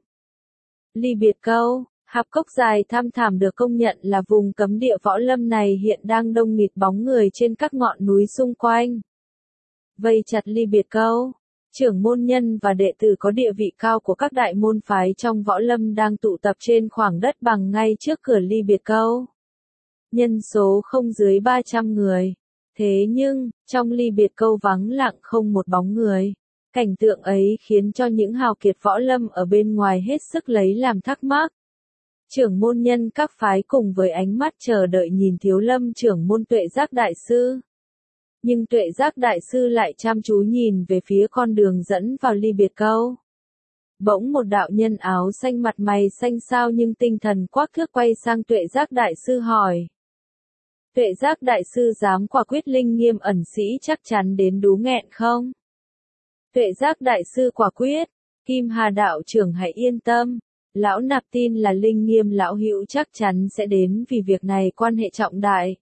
Ly Biệt Câu, hạp cốc dài thăm thẳm được công nhận là vùng cấm địa võ lâm này hiện đang đông nghịt bóng người trên các ngọn núi xung quanh. Vây chặt Ly Biệt Câu, trưởng môn nhân và đệ tử có địa vị cao của các đại môn phái trong võ lâm đang tụ tập trên khoảng đất bằng ngay trước cửa Ly Biệt Câu. Nhân số không dưới ba trăm người. Thế nhưng, trong Ly Biệt Câu vắng lặng không một bóng người. Cảnh tượng ấy khiến cho những hào kiệt võ lâm ở bên ngoài hết sức lấy làm thắc mắc. Trưởng môn nhân các phái cùng với ánh mắt chờ đợi nhìn Thiếu Lâm trưởng môn Tuệ Giác Đại Sư. Nhưng Tuệ Giác Đại Sư lại chăm chú nhìn về phía con đường dẫn vào Ly Biệt Câu. Bỗng một đạo nhân áo xanh mặt mày xanh xao nhưng tinh thần quắc thước quay sang Tuệ Giác Đại Sư hỏi. Tuệ Giác Đại Sư dám quả quyết Linh Nghiêm ẩn sĩ chắc chắn đến đú nghẹn không? Tuệ Giác Đại Sư quả quyết, Kim Hà đạo trưởng hãy yên tâm, lão nạp tin là Linh Nghiêm lão hữu chắc chắn sẽ đến vì việc này quan hệ trọng đại.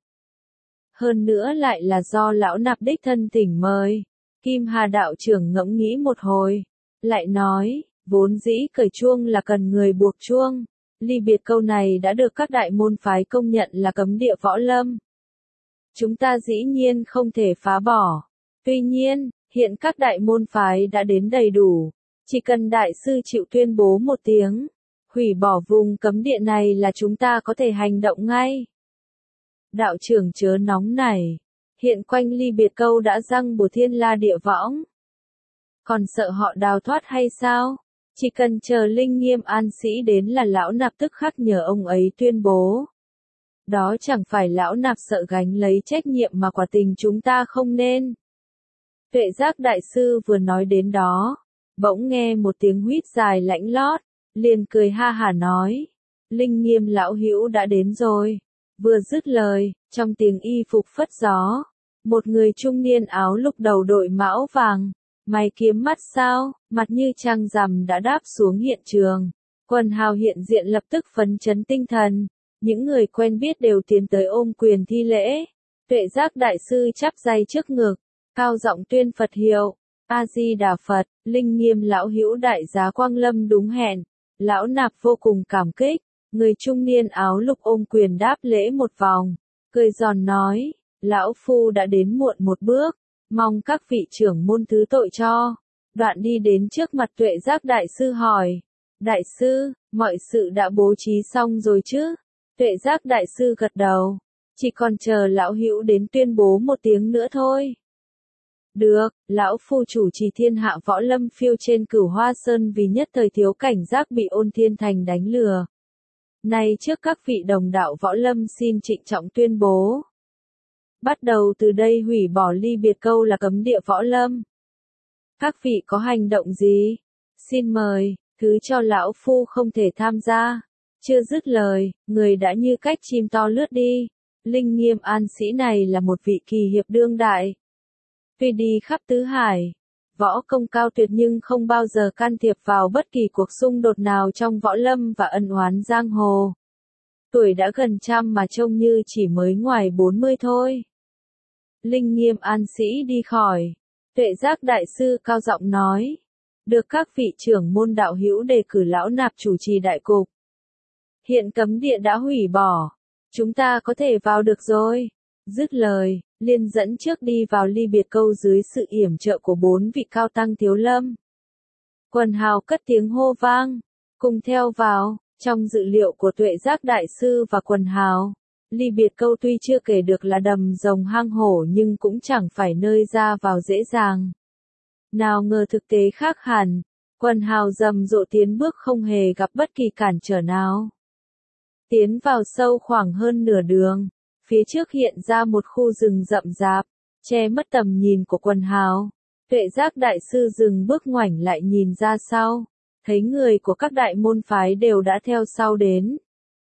Hơn nữa lại là do lão nạp đích thân thỉnh mời. Kim Hà đạo trưởng ngẫm nghĩ một hồi, lại nói, vốn dĩ cởi chuông là cần người buộc chuông. Ly Biệt Câu này đã được các đại môn phái công nhận là cấm địa võ lâm. Chúng ta dĩ nhiên không thể phá bỏ. Tuy nhiên, hiện các đại môn phái đã đến đầy đủ. Chỉ cần đại sư chịu tuyên bố một tiếng, hủy bỏ vùng cấm địa này là chúng ta có thể hành động ngay. Đạo trưởng chớ nóng này. Hiện quanh Ly Biệt Câu đã răng bổ thiên la địa võng. Còn sợ họ đào thoát hay sao? Chỉ cần chờ Linh Nghiêm an sĩ đến là lão nạp tức khắc nhờ ông ấy tuyên bố. Đó chẳng phải lão nạp sợ gánh lấy trách nhiệm mà quả tình chúng ta không nên. Tuệ Giác Đại Sư vừa nói đến đó, bỗng nghe một tiếng huýt dài lãnh lót, liền cười ha hả nói. Linh Nghiêm lão hữu đã đến rồi. Vừa dứt lời, trong tiếng y phục phất gió, một người trung niên áo lục đầu đội mão vàng, mày kiếm mắt sao, mặt như trăng rằm đã đáp xuống hiện trường. Quần hào hiện diện lập tức phấn chấn tinh thần, những người quen biết đều tiến tới ôm quyền thi lễ. Tuệ Giác Đại Sư chắp tay trước ngực, cao giọng tuyên Phật hiệu, A Di Đà Phật, Linh Nghiêm lão hữu đại giá quang lâm đúng hẹn, lão nạp vô cùng cảm kích. Người trung niên áo lục ôm quyền đáp lễ một vòng, cười giòn nói, lão phu đã đến muộn một bước, mong các vị trưởng môn thứ tội cho. Đoạn đi đến trước mặt Tuệ Giác Đại Sư hỏi, Đại Sư, mọi sự đã bố trí xong rồi chứ? Tuệ Giác Đại Sư gật đầu, chỉ còn chờ lão hữu đến tuyên bố một tiếng nữa thôi. Được, lão phu chủ trì thiên hạ võ lâm phiêu trên Cửu Hoa Sơn vì nhất thời thiếu cảnh giác bị Ôn Thiên Thành đánh lừa. Nay trước các vị đồng đạo võ lâm xin trịnh trọng tuyên bố. Bắt đầu từ đây hủy bỏ ly biệt câu là cấm địa võ lâm. Các vị có hành động gì? Xin mời, thứ cho lão phu không thể tham gia. Chưa dứt lời, người đã như cách chim to lướt đi. Linh Nghiêm An Sĩ này là một vị kỳ hiệp đương đại. Tuy đi khắp tứ hải, võ công cao tuyệt nhưng không bao giờ can thiệp vào bất kỳ cuộc xung đột nào trong võ lâm và ân oán giang hồ. Tuổi đã gần trăm mà trông như chỉ mới ngoài bốn mươi thôi. Linh Nghiêm An Sĩ đi khỏi. Tuệ Giác Đại Sư cao giọng nói. Được các vị trưởng môn đạo hữu đề cử lão nạp chủ trì đại cục. Hiện cấm địa đã hủy bỏ. Chúng ta có thể vào được rồi. Dứt lời, liền dẫn trước đi vào ly biệt câu dưới sự yểm trợ của bốn vị cao tăng thiếu lâm. Quần hào cất tiếng hô vang. Cùng theo vào, trong dự liệu của Tuệ Giác Đại Sư và quần hào. Ly biệt câu tuy chưa kể được là đầm rồng hang hổ nhưng cũng chẳng phải nơi ra vào dễ dàng. Nào ngờ thực tế khác hẳn, quần hào rầm rộ tiến bước không hề gặp bất kỳ cản trở nào. Tiến vào sâu khoảng hơn nửa đường, phía trước hiện ra một khu rừng rậm rạp, che mất tầm nhìn của quần hào. Tuệ Giác Đại Sư dừng bước ngoảnh lại nhìn ra sau, thấy người của các đại môn phái đều đã theo sau đến.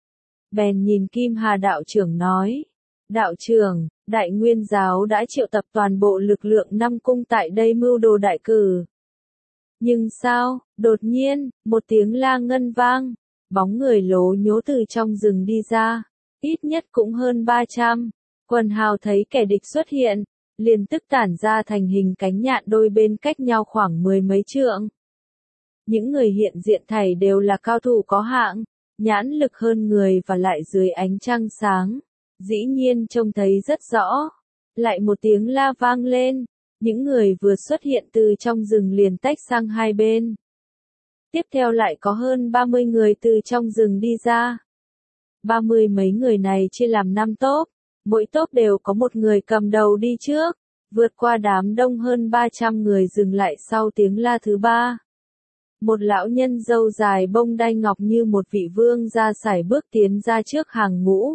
Bèn nhìn Kim Hà đạo trưởng nói, đạo trưởng, Đại Nguyên Giáo đã triệu tập toàn bộ lực lượng năm cung tại đây mưu đồ đại cử. Nhưng sao, đột nhiên, một tiếng la ngân vang, bóng người lố nhố từ trong rừng đi ra, ít nhất cũng hơn ba trăm. Quần hào thấy kẻ địch xuất hiện, liền tức tản ra thành hình cánh nhạn đôi bên cách nhau khoảng mười mấy trượng. Những người hiện diện thảy đều là cao thủ có hạng, nhãn lực hơn người và lại dưới ánh trăng sáng, dĩ nhiên trông thấy rất rõ. Lại một tiếng la vang lên, những người vừa xuất hiện từ trong rừng liền tách sang hai bên. Tiếp theo lại có hơn ba mươi người từ trong rừng đi ra. Ba mươi mấy người này chia làm năm tốp, mỗi tốp đều có một người cầm đầu đi trước, vượt qua đám đông hơn ba trăm người dừng lại sau tiếng la thứ ba. Một lão nhân râu dài bông đai ngọc như một vị vương ra sải bước tiến ra trước hàng ngũ.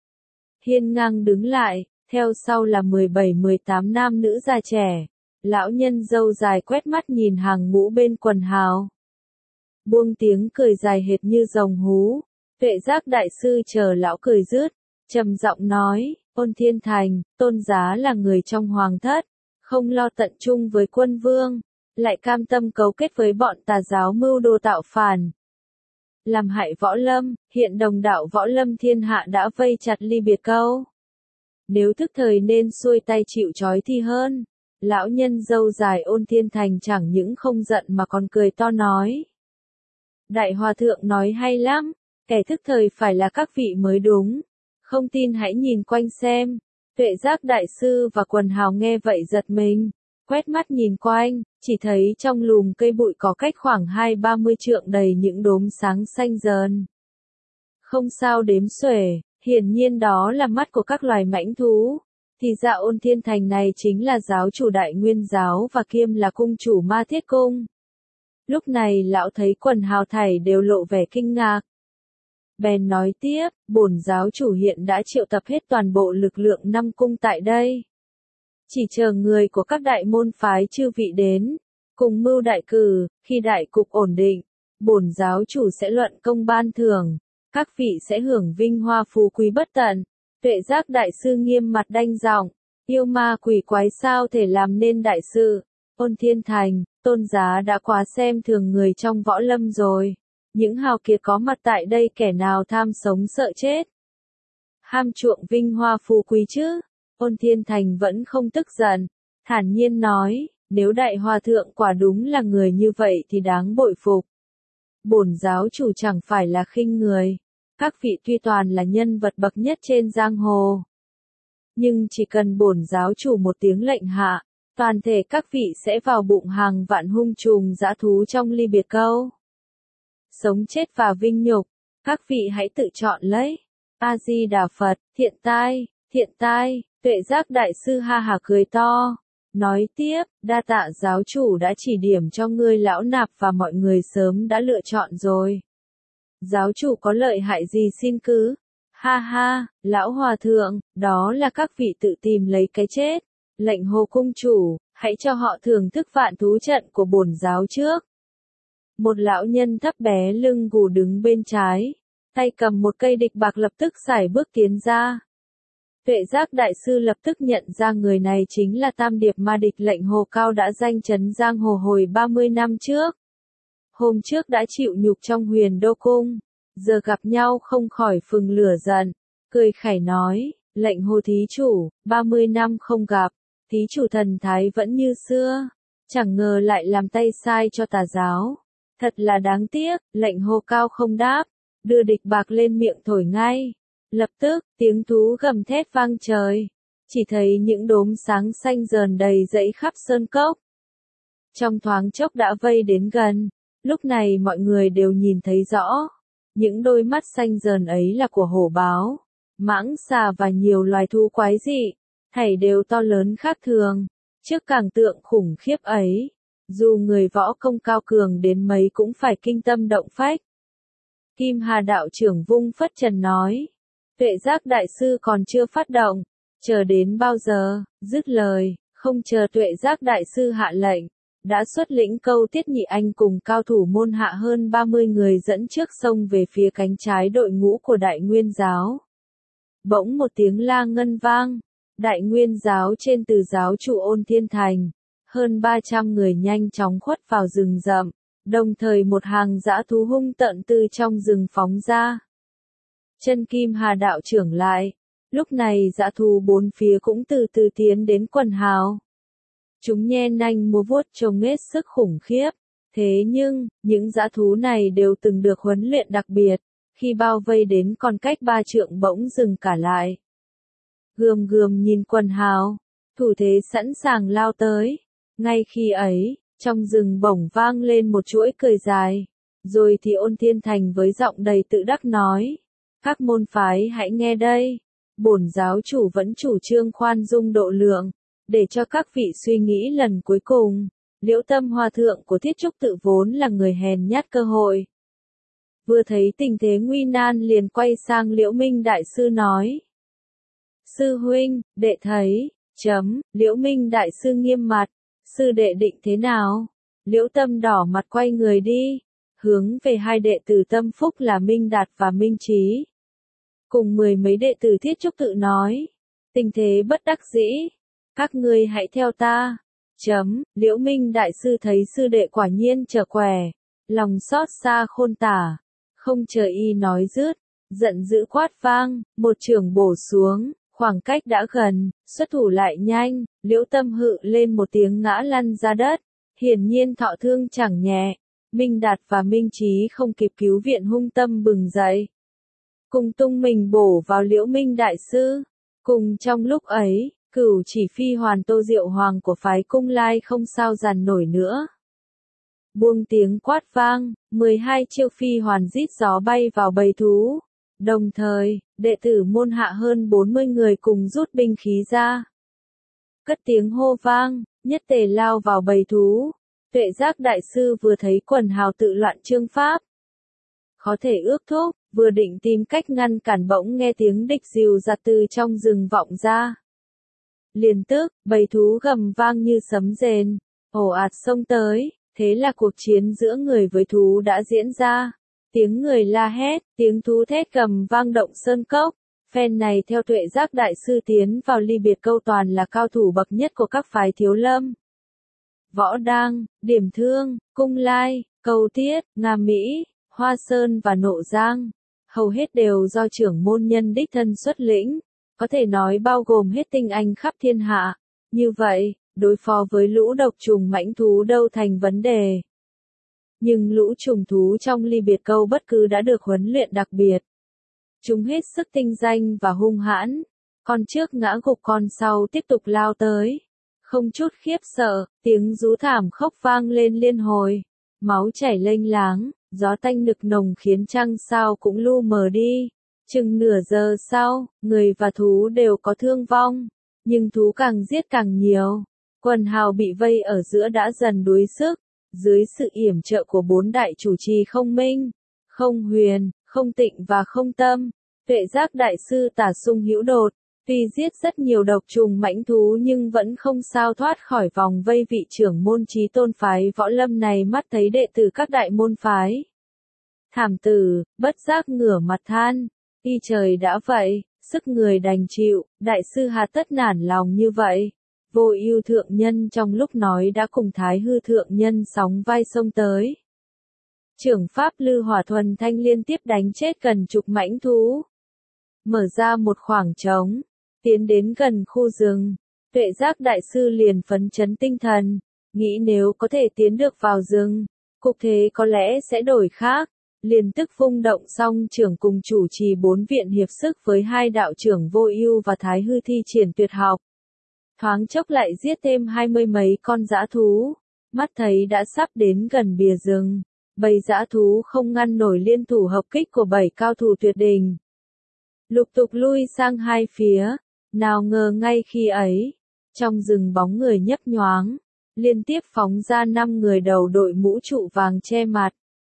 Hiên ngang đứng lại, theo sau là mười bảy mười tám nam nữ già trẻ. Lão nhân râu dài quét mắt nhìn hàng ngũ bên quần hào. Buông tiếng cười dài hệt như rồng hú. Tuệ Giác Đại Sư chờ lão cười dứt, trầm giọng nói, Ôn Thiên Thành, tôn giá là người trong hoàng thất, không lo tận chung với quân vương, lại cam tâm cấu kết với bọn tà giáo mưu đồ tạo phản. Làm hại võ lâm, hiện đồng đạo võ lâm thiên hạ đã vây chặt ly biệt câu. Nếu thức thời nên xuôi tay chịu trói thì hơn. Lão nhân râu dài Ôn Thiên Thành chẳng những không giận mà còn cười to nói. Đại Hòa Thượng nói hay lắm, kẻ thức thời phải là các vị mới đúng. Không tin hãy nhìn quanh xem. Tuệ Giác Đại Sư và quần hào nghe vậy giật mình, quét mắt nhìn quanh, chỉ thấy trong lùm cây bụi có cách khoảng hai ba mươi trượng đầy những đốm sáng xanh dờn. Không sao đếm xuể, hiển nhiên đó là mắt của các loài mãnh thú. Thì ra Ôn Thiên Thành này chính là giáo chủ Đại Nguyên Giáo và kiêm là cung chủ Ma Thiết Cung. Lúc này lão thấy quần hào thảy đều lộ vẻ kinh ngạc. Bèn nói tiếp, bổn giáo chủ hiện đã triệu tập hết toàn bộ lực lượng năm cung tại đây. Chỉ chờ người của các đại môn phái chư vị đến, cùng mưu đại cử, khi đại cục ổn định, bổn giáo chủ sẽ luận công ban thưởng, các vị sẽ hưởng vinh hoa phú quý bất tận. Tuệ Giác Đại Sư nghiêm mặt đanh giọng, yêu ma quỷ quái sao thể làm nên đại sự. Ôn Thiên Thành, tôn giá đã quá xem thường người trong võ lâm rồi. Những hào kiệt có mặt tại đây kẻ nào tham sống sợ chết. Ham chuộng vinh hoa phú quý chứ. Ôn Thiên Thành vẫn không tức giận, thản nhiên nói, nếu Đại Hòa Thượng quả đúng là người như vậy thì đáng bội phục. Bổn giáo chủ chẳng phải là khinh người. Các vị tuy toàn là nhân vật bậc nhất trên giang hồ. Nhưng chỉ cần bổn giáo chủ một tiếng lệnh hạ, toàn thể các vị sẽ vào bụng hàng vạn hung trùng dã thú trong ly biệt câu. Sống chết và vinh nhục, các vị hãy tự chọn lấy. A-di-đà Phật, thiện tai, thiện tai. Tuệ Giác Đại Sư ha hả cười to, nói tiếp, đa tạ giáo chủ đã chỉ điểm cho ngươi lão nạp và mọi người sớm đã lựa chọn rồi. Giáo chủ có lợi hại gì xin cứ, Ha ha, lão hòa thượng, đó là các vị tự tìm lấy cái chết. Lệnh Hồ cung chủ, hãy cho họ thưởng thức vạn thú trận của bổn giáo trước. Một lão nhân thấp bé lưng gù đứng bên trái, tay cầm một cây địch bạc lập tức sải bước tiến ra. Tuệ Giác đại sư lập tức nhận ra người này chính là Tam Điệp Ma Địch Lệnh Hồ Cao đã danh chấn giang hồ hồi ba mươi năm trước. Hôm trước đã chịu nhục trong Huyền Đô cung, giờ gặp nhau không khỏi phừng lửa giận, cười khẩy nói, Lệnh Hồ thí chủ, ba mươi năm không gặp, thí chủ thần thái vẫn như xưa, chẳng ngờ lại làm tay sai cho tà giáo. Thật là đáng tiếc. Lệnh Hồ Cao không đáp, đưa địch bạc lên miệng thổi ngay. Lập tức, tiếng thú gầm thét vang trời. Chỉ thấy những đốm sáng xanh rờn đầy dãy khắp sơn cốc. Trong thoáng chốc đã vây đến gần, lúc này mọi người đều nhìn thấy rõ. Những đôi mắt xanh rờn ấy là của hổ báo, mãng xà và nhiều loài thú quái dị, thảy đều to lớn khác thường. Trước cảng tượng khủng khiếp ấy, dù người võ công cao cường đến mấy cũng phải kinh tâm động phách. Kim Hà đạo trưởng vung phất trần nói, Tuệ Giác đại sư còn chưa phát động, chờ đến bao giờ? Dứt lời, không chờ Tuệ Giác đại sư hạ lệnh, đã xuất lĩnh Câu Tiết Nhị Anh cùng cao thủ môn hạ hơn ba mươi người dẫn trước sông về phía cánh trái đội ngũ của Đại Nguyên giáo. Bỗng một tiếng la ngân vang, Đại Nguyên giáo trên từ giáo chủ Ôn Thiên Thành, hơn ba trăm người nhanh chóng khuất vào rừng rậm, đồng thời một hàng dã thú hung tợn từ trong rừng phóng ra. Chân Kim Hà đạo trưởng lại, lúc này dã thú bốn phía cũng từ từ tiến đến quần hào. Chúng nhe nanh múa vuốt trông hết sức khủng khiếp, thế nhưng, những dã thú này đều từng được huấn luyện đặc biệt, khi bao vây đến còn cách ba trượng bỗng dừng cả lại. Gườm gườm nhìn quần hào, thủ thế sẵn sàng lao tới. Ngay khi ấy, trong rừng bỗng vang lên một chuỗi cười dài, rồi thì Ôn Thiên Thành với giọng đầy tự đắc nói, các môn phái hãy nghe đây, bổn giáo chủ vẫn chủ trương khoan dung độ lượng, để cho các vị suy nghĩ lần cuối cùng. Liễu Tâm hòa thượng của Thiết Trúc Tự vốn là người hèn nhát cơ hội. Vừa thấy tình thế nguy nan liền quay sang Liễu Minh đại sư nói, sư huynh, đệ thấy, chấm, Liễu Minh đại sư nghiêm mặt, sư đệ định thế nào? Liễu Tâm đỏ mặt quay người đi, hướng về hai đệ tử tâm phúc là Minh Đạt và Minh Trí. Cùng mười mấy đệ tử Thiết Trúc Tự nói, tình thế bất đắc dĩ, các ngươi hãy theo ta. Chấm, Liễu Minh đại sư thấy sư đệ quả nhiên trở quẻ, lòng xót xa khôn tả, không chờ y nói dứt, giận dữ quát vang, một chưởng bổ xuống, khoảng cách đã gần, xuất thủ lại nhanh, Liễu Tâm hự lên một tiếng ngã lăn ra đất, hiển nhiên thọ thương chẳng nhẹ. Minh Đạt và Minh Trí không kịp cứu viện hung tâm bừng dậy, cùng tung mình bổ vào Liễu Minh đại sư. Cùng trong lúc ấy, Cửu Chỉ Phi Hoàn Tô Diệu Hoàng của phái Cung Lai không sao dằn nổi nữa. Buông tiếng quát vang, mười hai chiêu phi hoàn rít gió bay vào bầy thú. Đồng thời, đệ tử môn hạ hơn bốn mươi người cùng rút binh khí ra. Cất tiếng hô vang, nhất tề lao vào bầy thú. Tuệ Giác đại sư vừa thấy quần hào tự loạn trương pháp, khó thể ước thúc, vừa định tìm cách ngăn cản bỗng nghe tiếng địch dìu giặt từ trong rừng vọng ra. Liền tức, bầy thú gầm vang như sấm rền, ồ ạt xông tới, thế là cuộc chiến giữa người với thú đã diễn ra. Tiếng người la hét, tiếng thú thét gầm vang động sơn cốc. Phen này theo Tuệ Giác đại sư tiến vào Ly Biệt Câu toàn là cao thủ bậc nhất của các phái Thiếu Lâm, Võ Đăng, Điểm Thương, Cung Lai, Câu Tiết, Nga Mỹ, Hoa Sơn và Nộ Giang. Hầu hết đều do trưởng môn nhân đích thân xuất lĩnh, có thể nói bao gồm hết tinh anh khắp thiên hạ. Như vậy, đối phó với lũ độc trùng mãnh thú đâu thành vấn đề. Nhưng lũ trùng thú trong Ly Biệt Câu bất cứ đã được huấn luyện đặc biệt. Chúng hết sức tinh danh và hung hãn, con trước ngã gục con sau tiếp tục lao tới. Không chút khiếp sợ, tiếng rú thảm khóc vang lên liên hồi, máu chảy lênh láng, gió tanh nực nồng khiến trăng sao cũng lu mờ đi. Chừng nửa giờ sau, người và thú đều có thương vong, nhưng thú càng giết càng nhiều. Quần hào bị vây ở giữa đã dần đuối sức, dưới sự yểm trợ của bốn đại chủ trì Không Minh, Không Huyền, Không Tịnh và Không Tâm. Tuệ giác đại sư Tả Sung Hữu Đột, tuy giết rất nhiều độc trùng mãnh thú nhưng vẫn không sao thoát khỏi vòng vây vị trưởng môn chí tôn phái võ lâm này mắt thấy đệ tử các đại môn phái. Thảm tử, bất giác ngửa mặt than, y trời đã vậy, sức người đành chịu, đại sư hà tất nản lòng như vậy. Vô Ưu thượng nhân trong lúc nói đã cùng Thái Hư thượng nhân sóng vai xông tới. Trưởng pháp Lư Hỏa Thuần Thanh liên tiếp đánh chết gần chục mãnh thú. Mở ra một khoảng trống, tiến đến gần khu rừng, Tuệ giác đại sư liền phấn chấn tinh thần, nghĩ nếu có thể tiến được vào rừng, cục thế có lẽ sẽ đổi khác. Liền tức vung động song trưởng cùng chủ trì bốn viện hiệp sức với hai đạo trưởng Vô Ưu và Thái Hư thi triển tuyệt học. Thoáng chốc lại giết thêm hai mươi mấy con dã thú, mắt thấy đã sắp đến gần bìa rừng, bầy dã thú không ngăn nổi liên thủ hợp kích của bảy cao thủ tuyệt đỉnh. Lục tục lui sang hai phía, nào ngờ ngay khi ấy, trong rừng bóng người nhấp nhoáng, liên tiếp phóng ra năm người đầu đội mũ trụ vàng che mặt.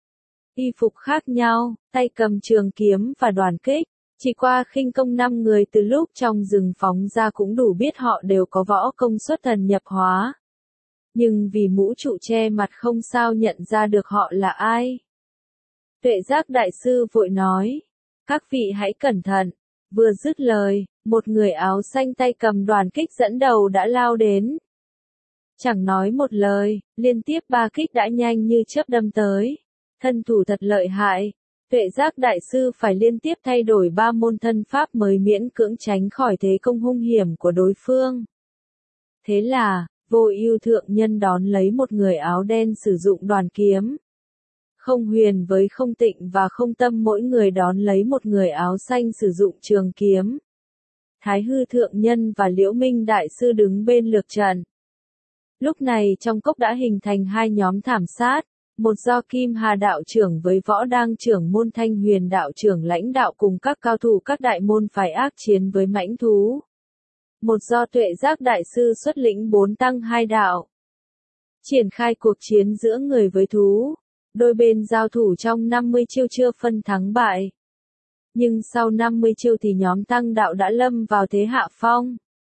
Y phục khác nhau, tay cầm trường kiếm và đoàn kích, chỉ qua khinh công năm người từ lúc trong rừng phóng ra cũng đủ biết họ đều có võ công xuất thần nhập hóa. Nhưng vì mũ trụ che mặt không sao nhận ra được họ là ai. Tuệ giác đại sư vội nói, các vị hãy cẩn thận, vừa dứt lời, một người áo xanh tay cầm đoàn kích dẫn đầu đã lao đến. Chẳng nói một lời, liên tiếp ba kích đã nhanh như chớp đâm tới. Thân thủ thật lợi hại, Tuệ giác đại sư phải liên tiếp thay đổi ba môn thân pháp mới miễn cưỡng tránh khỏi thế công hung hiểm của đối phương. Thế là, Vô Ưu thượng nhân đón lấy một người áo đen sử dụng đoàn kiếm. Không Huyền với Không Tịnh và Không Tâm mỗi người đón lấy một người áo xanh sử dụng trường kiếm. Thái Hư thượng nhân và Liễu Minh đại sư đứng bên lược trận. Lúc này trong cốc đã hình thành hai nhóm thảm sát. Một do Kim Hà đạo trưởng với Võ Đang trưởng môn Thanh Huyền đạo trưởng lãnh đạo cùng các cao thủ các đại môn phái ác chiến với mãnh thú. Một do Tuệ giác đại sư xuất lĩnh bốn tăng hai đạo. Triển khai cuộc chiến giữa người với thú. Đôi bên giao thủ trong năm mươi chiêu chưa phân thắng bại. Nhưng sau năm mươi chiêu thì nhóm tăng đạo đã lâm vào thế hạ phong.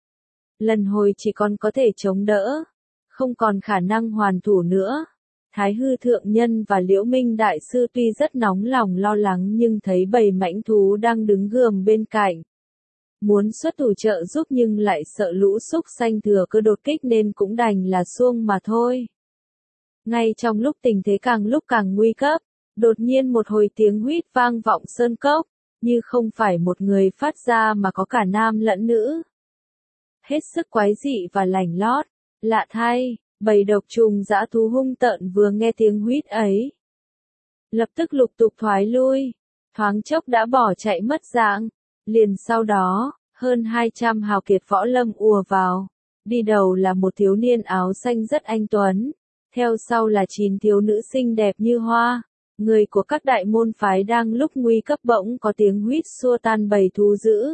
Lần hồi chỉ còn có thể chống đỡ. Không còn khả năng hoàn thủ nữa. Thái Hư thượng nhân và Liễu Minh đại sư tuy rất nóng lòng lo lắng nhưng thấy bầy mãnh thú đang đứng gườm bên cạnh. Muốn xuất thủ trợ giúp nhưng lại sợ lũ súc sanh thừa cơ đột kích nên cũng đành là xuông mà thôi. Ngay trong lúc tình thế càng lúc càng nguy cấp, đột nhiên một hồi tiếng huýt vang vọng sơn cốc, như không phải một người phát ra mà có cả nam lẫn nữ. Hết sức quái dị và lành lót, lạ thay. Bầy độc trùng dã thú hung tợn vừa nghe tiếng huýt ấy. Lập tức lục tục thoái lui, thoáng chốc đã bỏ chạy mất dạng. Liền sau đó, hơn hai trăm hào kiệt võ lâm ùa vào. Đi đầu là một thiếu niên áo xanh rất anh tuấn. Theo sau là chín thiếu nữ xinh đẹp như hoa. Người của các đại môn phái đang lúc nguy cấp bỗng có tiếng huýt xua tan bầy thú dữ.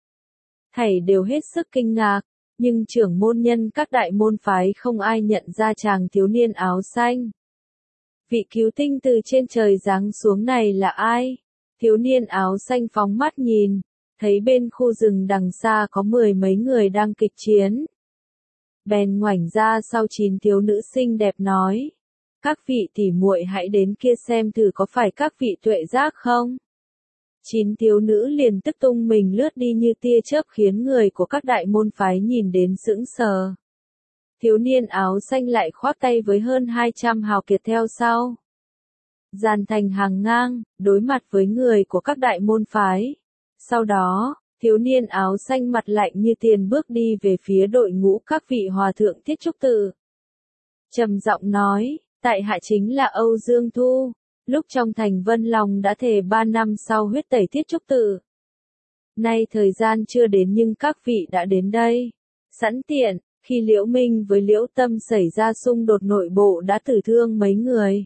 Thảy đều hết sức kinh ngạc. Nhưng trưởng môn nhân các đại môn phái không ai nhận ra chàng thiếu niên áo xanh. Vị cứu tinh từ trên trời giáng xuống này là ai? Thiếu niên áo xanh phóng mắt nhìn, thấy bên khu rừng đằng xa có mười mấy người đang kịch chiến. Bèn ngoảnh ra sau chín thiếu nữ xinh đẹp nói, các vị tỉ muội hãy đến kia xem thử có phải các vị tuệ giác không? Chín thiếu nữ liền tức tung mình lướt đi như tia chớp khiến người của các đại môn phái nhìn đến sững sờ. Thiếu niên áo xanh lại khoác tay với hơn hai trăm hào kiệt theo sau. Dàn thành hàng ngang, đối mặt với người của các đại môn phái. Sau đó, thiếu niên áo xanh mặt lạnh như tiền bước đi về phía đội ngũ các vị hòa thượng Thiết Trúc Tự. Trầm giọng nói, tại hạ chính là Âu Dương Thu. Lúc trong thành Vân Long đã thề ba năm sau huyết tẩy Thiết Trúc Tự. Nay thời gian chưa đến nhưng các vị đã đến đây. Sẵn tiện, khi Liễu Minh với Liễu Tâm xảy ra xung đột nội bộ đã tử thương mấy người.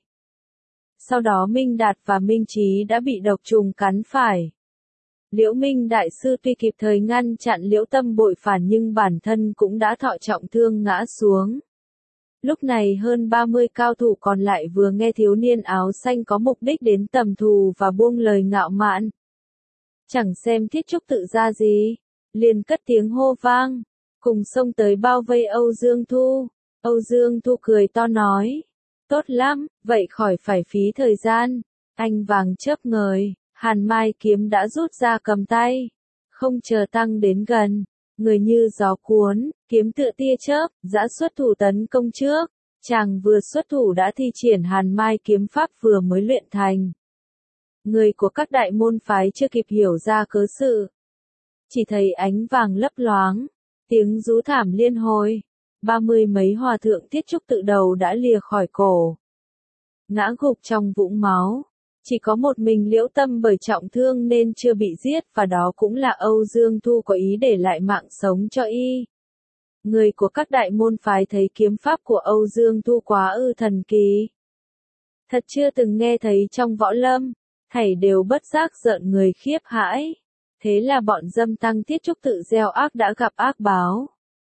Sau đó Minh Đạt và Minh Chí đã bị độc trùng cắn phải. Liễu Minh đại sư tuy kịp thời ngăn chặn Liễu Tâm bội phản nhưng bản thân cũng đã thọ trọng thương ngã xuống. Lúc này hơn ba mươi cao thủ còn lại vừa nghe thiếu niên áo xanh có mục đích đến tầm thù và buông lời ngạo mạn. chẳng xem Thiết Trúc tự ra gì, liền cất tiếng hô vang, cùng xông tới bao vây Âu Dương Thu. Âu Dương Thu cười to nói, tốt lắm, vậy khỏi phải phí thời gian. Anh vàng chớp ngời, hàn mai kiếm đã rút ra cầm tay, không chờ tăng đến gần, người như gió cuốn, kiếm tựa tia chớp, dã xuất thủ tấn công trước. Chàng vừa xuất thủ đã thi triển hàn mai kiếm pháp vừa mới luyện thành. Người của các đại môn phái chưa kịp hiểu ra cớ sự, chỉ thấy ánh vàng lấp loáng, tiếng rú thảm liên hồi, ba mươi mấy hòa thượng Thiết Trúc tự đầu đã lìa khỏi cổ, ngã gục trong vũng máu. Chỉ có một mình Liễu Tâm bởi trọng thương nên chưa bị giết, và đó cũng là Âu Dương Thu có ý để lại mạng sống cho y. Người của các đại môn phái thấy kiếm pháp của Âu Dương Thu quá ư thần kỳ, thật chưa từng nghe thấy trong võ lâm, thảy đều bất giác rợn người khiếp hãi. Thế là bọn dâm tăng Thiết Trúc tự gieo ác đã gặp ác báo.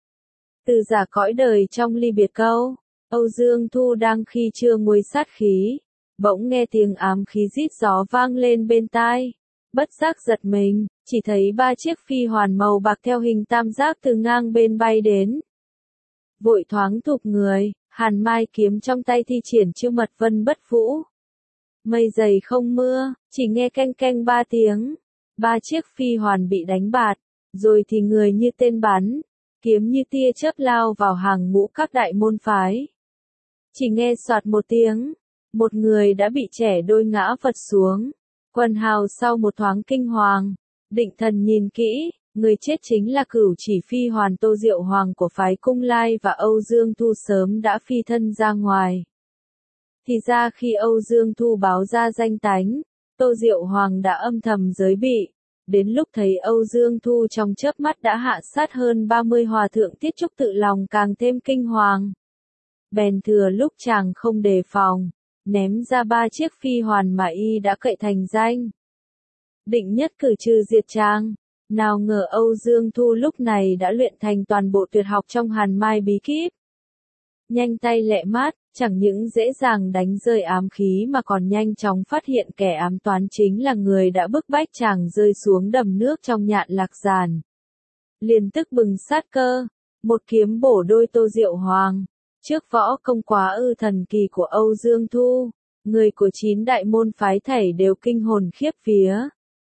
Từ giả cõi đời trong ly biệt câu, Âu Dương Thu đang khi chưa nguôi sát khí, bỗng nghe tiếng ám khí rít gió vang lên bên tai, bất giác giật mình, chỉ thấy ba chiếc phi hoàn màu bạc theo hình tam giác từ ngang bên bay đến. Vội thoáng thụp người, hàn mai kiếm trong tay thi triển chiêu mật vân bất vũ. Mây dày không mưa, chỉ nghe canh canh ba tiếng, ba chiếc phi hoàn bị đánh bạt, rồi thì người như tên bắn, kiếm như tia chớp lao vào hàng ngũ các đại môn phái. Chỉ nghe soạt một tiếng, một người đã bị trẻ đôi ngã vật xuống. Quần hào sau một thoáng kinh hoàng, định thần nhìn kỹ, người chết chính là Cửu Chỉ Phi Hoàn Tô Diệu Hoàng của phái Cung Lai, và Âu Dương Thu sớm đã phi thân ra ngoài. Thì ra khi Âu Dương Thu báo ra danh tánh, Tô Diệu Hoàng đã âm thầm giới bị. Đến lúc thấy Âu Dương Thu trong chớp mắt đã hạ sát hơn ba mươi hòa thượng Thiết Trúc tự lòng càng thêm kinh hoàng. Bèn thừa lúc chàng không đề phòng, ném ra ba chiếc phi hoàn mà y đã cậy thành danh. Định nhất cử trừ diệt chàng, nào ngờ Âu Dương Thu lúc này đã luyện thành toàn bộ tuyệt học trong hàn mai bí kíp. Nhanh tay lẹ mát, chẳng những dễ dàng đánh rơi ám khí mà còn nhanh chóng phát hiện kẻ ám toán chính là người đã bức bách chàng rơi xuống đầm nước trong nhạn lạc giàn. Liền tức bừng sát cơ, một kiếm bổ đôi Tô Diệu Hoàng. Trước võ công quá ư thần kỳ của Âu Dương Thu, người của chín đại môn phái thảy đều kinh hồn khiếp vía.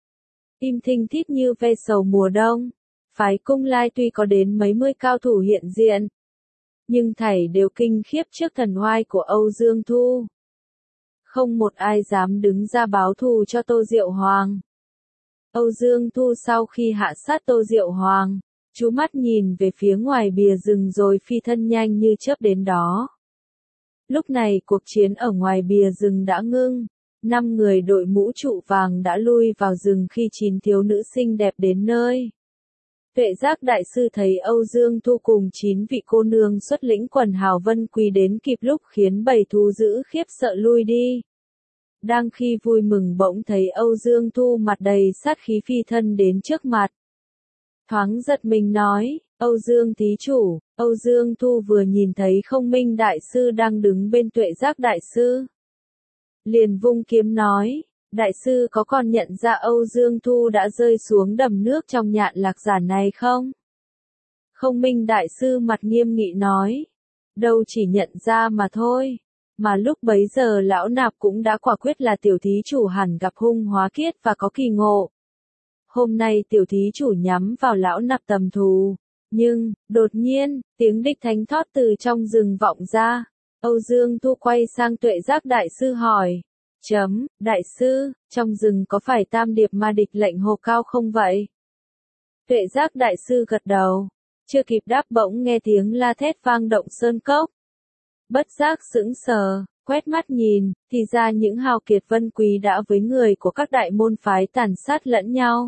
Im thinh thít như ve sầu mùa đông, phái Cung Lai tuy có đến mấy mươi cao thủ hiện diện, nhưng thảy đều kinh khiếp trước thần oai của Âu Dương Thu. Không một ai dám đứng ra báo thù cho Tô Diệu Hoàng. Âu Dương Thu sau khi hạ sát Tô Diệu Hoàng, chú mắt nhìn về phía ngoài bìa rừng rồi phi thân nhanh như chớp đến đó. Lúc này cuộc chiến ở ngoài bìa rừng đã ngưng, năm người đội mũ trụ vàng đã lui vào rừng khi chín thiếu nữ xinh đẹp đến nơi. Tuệ Giác đại sư thấy Âu Dương Thu cùng chín vị cô nương xuất lĩnh quần hào vân quý đến kịp lúc khiến bầy thú dữ khiếp sợ lui đi. Đang khi vui mừng bỗng thấy Âu Dương Thu mặt đầy sát khí phi thân đến trước mặt. Thoáng giật mình nói, Âu Dương thí chủ. Âu Dương Thu vừa nhìn thấy Không Minh đại sư đang đứng bên Tuệ Giác đại sư, liền vung kiếm nói, đại sư có còn nhận ra Âu Dương Thu đã rơi xuống đầm nước trong nhạn lạc giản này không? Không Minh đại sư mặt nghiêm nghị nói, đâu chỉ nhận ra mà thôi, mà lúc bấy giờ lão nạp cũng đã quả quyết là tiểu thí chủ hẳn gặp hung hóa kiết và có kỳ ngộ. Hôm nay tiểu thí chủ nhắm vào lão nạp tầm thù, nhưng, đột nhiên, tiếng địch thánh thót từ trong rừng vọng ra. Âu Dương Thu quay sang Tuệ Giác đại sư hỏi, chấm, đại sư, trong rừng có phải tam điệp ma địch lệnh hồ cao không vậy? Tuệ Giác đại sư gật đầu, chưa kịp đáp bỗng nghe tiếng la thét vang động sơn cốc. Bất giác sững sờ, quét mắt nhìn, thì ra những hào kiệt vân quý đã với người của các đại môn phái tàn sát lẫn nhau.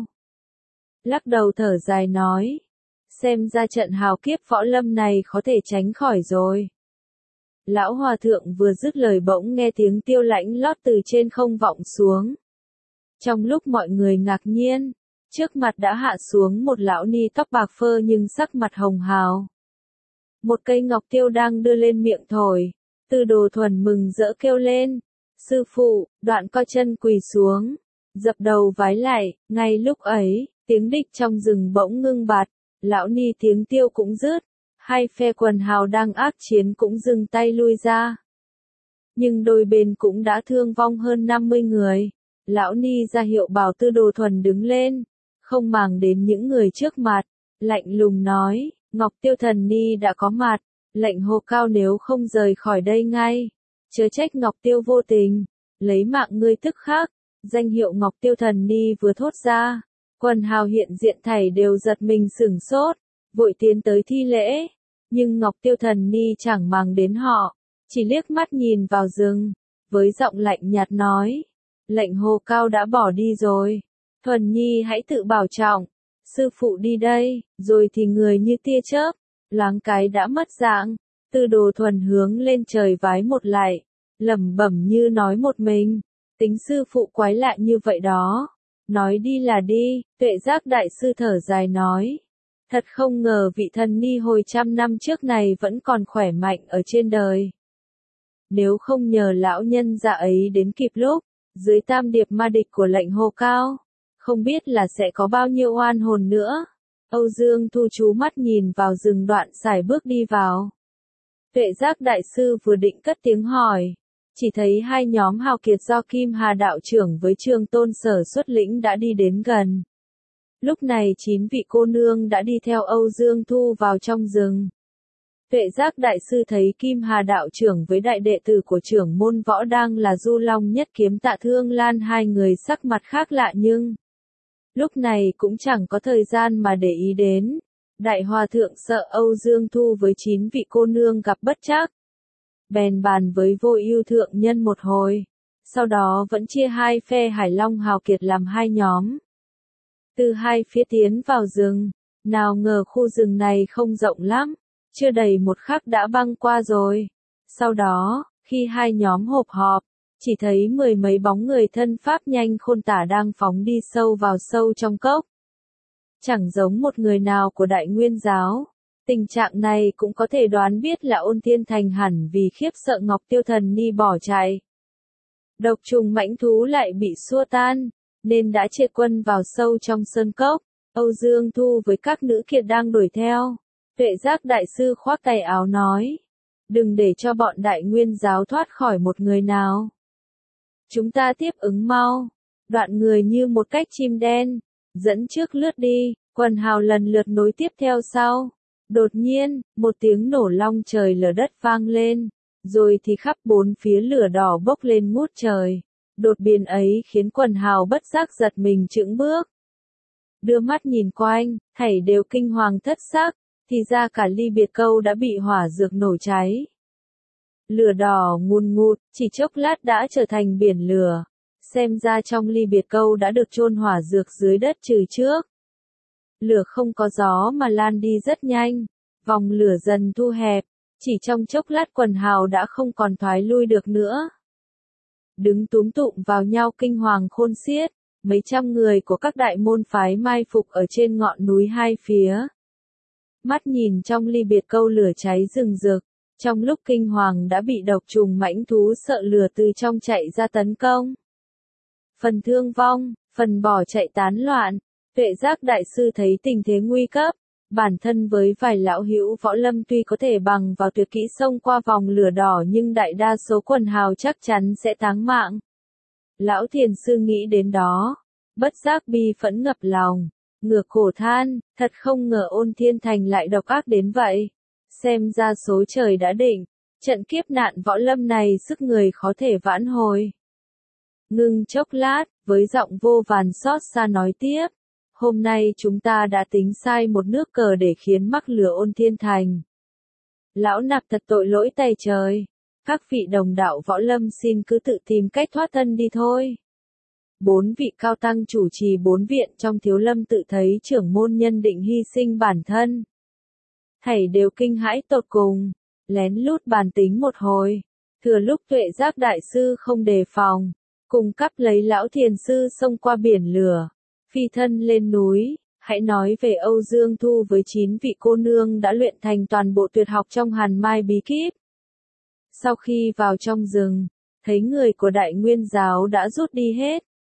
Lắc đầu thở dài nói, xem ra trận hào kiếp võ lâm này khó thể tránh khỏi rồi. Lão hòa thượng vừa dứt lời bỗng nghe tiếng tiêu lãnh lót từ trên không vọng xuống. Trong lúc mọi người ngạc nhiên, trước mặt đã hạ xuống một lão ni tóc bạc phơ nhưng sắc mặt hồng hào. Một cây ngọc tiêu đang đưa lên miệng thổi, Tư Đồ Thuần mừng rỡ kêu lên, sư phụ, đoạn co chân quỳ xuống, dập đầu vái lại, ngay lúc ấy, tiếng địch trong rừng bỗng ngưng bặt, lão ni tiếng tiêu cũng dứt, hai phe quần hào đang ác chiến cũng dừng tay lui ra. Nhưng đôi bên cũng đã thương vong hơn năm mươi người, lão ni ra hiệu bảo Tư Đồ Thuần đứng lên, không màng đến những người trước mặt, lạnh lùng nói, Ngọc Tiêu Thần Ni đã có mặt, lệnh hô cao nếu không rời khỏi đây ngay, chớ trách Ngọc Tiêu vô tình, lấy mạng ngươi tức khắc. Danh hiệu Ngọc Tiêu Thần Ni vừa thốt ra, quần hào hiện diện thảy đều giật mình sửng sốt, vội tiến tới thi lễ, nhưng Ngọc Tiêu Thần Ni chẳng màng đến họ, chỉ liếc mắt nhìn vào rừng, với giọng lạnh nhạt nói, lệnh hồ cao đã bỏ đi rồi, Thuần Nhi hãy tự bảo trọng, sư phụ đi đây, rồi thì người như tia chớp, loáng cái đã mất dạng, Tư Đồ Thuần hướng lên trời vái một lạy, lẩm bẩm như nói một mình. Tính sư phụ quái lạ như vậy đó. Nói đi là đi, Tuệ Giác đại sư thở dài nói. Thật không ngờ vị thần ni hồi trăm năm trước này vẫn còn khỏe mạnh ở trên đời. Nếu không nhờ lão nhân dạ ấy đến kịp lúc, dưới tam điệp ma địch của lệnh hồ cao, không biết là sẽ có bao nhiêu oan hồn nữa. Âu Dương Thu chú mắt nhìn vào rừng đoạn sải bước đi vào. Tuệ Giác đại sư vừa định cất tiếng hỏi. Chỉ thấy hai nhóm hào kiệt do Kim Hà đạo trưởng với Trường Tôn Sở xuất lĩnh đã đi đến gần. Lúc này chín vị cô nương đã đi theo Âu Dương Thu vào trong rừng. Tuệ Giác đại sư thấy Kim Hà đạo trưởng với đại đệ tử của trưởng môn võ đang là Du Long Nhất Kiếm Tạ Thương Lan, hai người sắc mặt khác lạ nhưng lúc này cũng chẳng có thời gian mà để ý đến. Đại hòa thượng sợ Âu Dương Thu với chín vị cô nương gặp bất trắc, bèn bàn với Vô Ưu thượng nhân một hồi, sau đó vẫn chia hai phe Hải Long hào kiệt làm hai nhóm. Từ hai phía tiến vào rừng, nào ngờ khu rừng này không rộng lắm, chưa đầy một khắc đã băng qua rồi. Sau đó, khi hai nhóm họp họp, chỉ thấy mười mấy bóng người thân pháp nhanh khôn tả đang phóng đi sâu vào sâu trong cốc. Chẳng giống một người nào của Đại Nguyên giáo. Tình trạng này cũng có thể đoán biết là Ôn Thiên Thành hẳn vì khiếp sợ Ngọc Tiêu Thần Ni bỏ chạy. Độc trùng mãnh thú lại bị xua tan, nên đã triệt quân vào sâu trong sơn cốc. Âu Dương Thu với các nữ kiệt đang đuổi theo. Tuệ Giác đại sư khoác tay áo nói, đừng để cho bọn Đại Nguyên giáo thoát khỏi một người nào. Chúng ta tiếp ứng mau. Đoạn người như một cách chim đen, dẫn trước lướt đi, quần hào lần lượt nối tiếp theo sau. Đột nhiên, một tiếng nổ long trời lở đất vang lên, rồi thì khắp bốn phía lửa đỏ bốc lên ngút trời. Đột biến ấy khiến quần hào bất giác giật mình chững bước. Đưa mắt nhìn quanh, thảy đều kinh hoàng thất sắc, thì ra cả Ly Biệt Câu đã bị hỏa dược nổ cháy. Lửa đỏ ngùn ngụt, chỉ chốc lát đã trở thành biển lửa. Xem ra trong Ly Biệt Câu đã được chôn hỏa dược dưới đất trừ trước. Lửa không có gió mà lan đi rất nhanh, vòng lửa dần thu hẹp, chỉ trong chốc lát quần hào đã không còn thoái lui được nữa. Đứng túm tụm vào nhau kinh hoàng khôn xiết, mấy trăm người của các đại môn phái mai phục ở trên ngọn núi hai phía. Mắt nhìn trong Ly Biệt Câu lửa cháy rừng rực, trong lúc kinh hoàng đã bị độc trùng mãnh thú sợ lửa từ trong chạy ra tấn công. Phần thương vong, phần bỏ chạy tán loạn. Tuệ Giác đại sư thấy tình thế nguy cấp, bản thân với vài lão hữu võ lâm tuy có thể bằng vào tuyệt kỹ xông qua vòng lửa đỏ nhưng đại đa số quần hào chắc chắn sẽ táng mạng. Lão thiền sư nghĩ đến đó, bất giác bi phẫn ngập lòng, ngược khổ than, thật không ngờ Ôn Thiên Thành lại độc ác đến vậy. Xem ra số trời đã định, trận kiếp nạn võ lâm này sức người khó thể vãn hồi. Ngưng chốc lát, với giọng vô vàn xót xa nói tiếp. Hôm nay chúng ta đã tính sai một nước cờ để khiến mắc lửa Ôn Thiên Thành. Lão nạp thật tội lỗi tày trời. Các vị đồng đạo võ lâm xin cứ tự tìm cách thoát thân đi thôi. Bốn vị cao tăng chủ trì bốn viện trong Thiếu Lâm tự thấy trưởng môn nhân định hy sinh bản thân. Thảy đều kinh hãi tột cùng, lén lút bàn tính một hồi. Thừa lúc Tuệ Giác đại sư không đề phòng, cùng cắp lấy lão thiền sư xông qua biển lửa. Phi thân lên núi, hãy nói về Âu Dương Thu với chín vị cô nương đã luyện thành toàn bộ tuyệt học trong Hàn Mai bí kíp. Sau khi vào trong rừng, thấy người của Đại Nguyên giáo đã rút đi hết,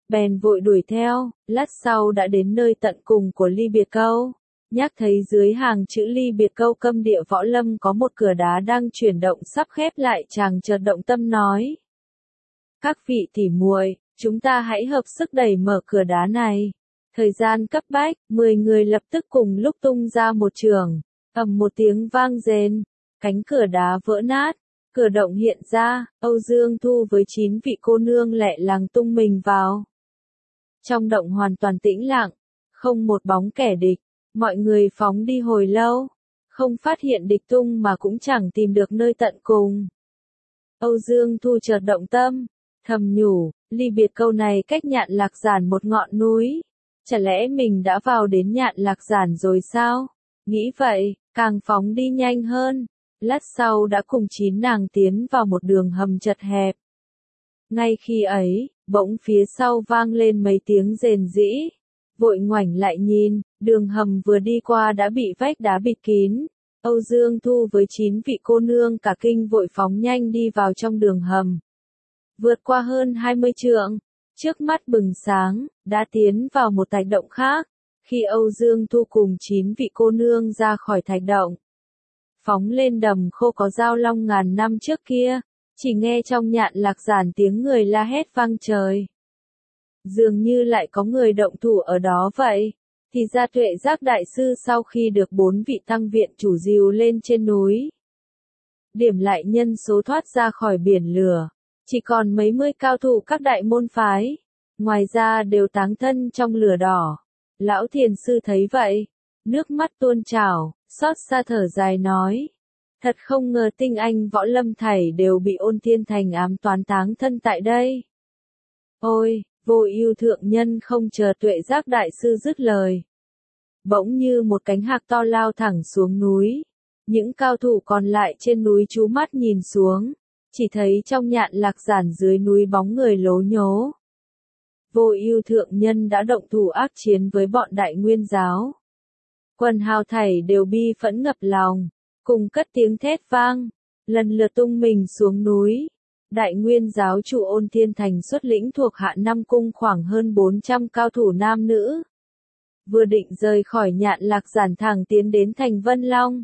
bèn vội đuổi theo, lát sau đã đến nơi tận cùng của ly biệt câu. Nhắc thấy dưới hàng chữ ly biệt câu câm địa võ lâm có một cửa đá đang chuyển động sắp khép lại, chàng chợt động tâm nói. Các vị tỉ muội, chúng ta hãy hợp sức đẩy mở cửa đá này. Thời gian cấp bách, mười người lập tức cùng lúc tung ra một trường, ầm một tiếng vang rền, cánh cửa đá vỡ nát, cửa động hiện ra, Âu Dương Thu với chín vị cô nương lẹ làng tung mình vào. Trong động hoàn toàn tĩnh lặng, không một bóng kẻ địch, mọi người phóng đi hồi lâu, không phát hiện địch tung mà cũng chẳng tìm được nơi tận cùng. Âu Dương Thu chợt động tâm, thầm nhủ, ly biệt câu này cách Nhạn Lạc Giản một ngọn núi. Chả lẽ mình đã vào đến Nhạn Lạc Giản rồi sao? Nghĩ vậy, càng phóng đi nhanh hơn. Lát sau đã cùng chín nàng tiến vào một đường hầm chật hẹp. Ngay khi ấy, bỗng phía sau vang lên mấy tiếng rền rĩ. Vội ngoảnh lại nhìn, đường hầm vừa đi qua đã bị vách đá bịt kín. Âu Dương Thu với chín vị cô nương cả kinh vội phóng nhanh đi vào trong đường hầm. Vượt qua hơn hai mươi trượng, trước mắt bừng sáng, đã tiến vào một thạch động khác. Khi Âu Dương Thu cùng chín vị cô nương ra khỏi thạch động, phóng lên đầm khô có giao long ngàn năm trước kia, chỉ nghe trong Nhạn Lạc Giản tiếng người la hét vang trời. Dường như lại có người động thủ ở đó vậy. Thì ra Tuệ Giác Đại Sư sau khi được bốn vị tăng viện chủ dìu lên trên núi, điểm lại nhân số thoát ra khỏi biển lửa, chỉ còn mấy mươi cao thủ các đại môn phái, ngoài ra đều táng thân trong lửa đỏ. Lão thiền sư thấy vậy, nước mắt tuôn trào, xót xa thở dài nói. Thật không ngờ tinh anh võ lâm thảy đều bị Ôn Thiên Thành ám toán táng thân tại đây. Ôi, vô ưu thượng nhân không chờ Tuệ Giác Đại Sư dứt lời. Bỗng như một cánh hạc to lao thẳng xuống núi. Những cao thủ còn lại trên núi chú mắt nhìn xuống, chỉ thấy trong Nhạn Lạc Giản dưới núi bóng người lố nhố. Vô ưu thượng nhân đã động thủ ác chiến với bọn Đại Nguyên giáo. Quần hào thảy đều bi phẫn ngập lòng, cùng cất tiếng thét vang, lần lượt tung mình xuống núi. Đại Nguyên giáo chủ Ôn Thiên Thành xuất lĩnh thuộc hạ Nam Cung khoảng hơn bốn trăm cao thủ nam nữ. Vừa định rời khỏi Nhạn Lạc Giản thẳng tiến đến thành Vân Long,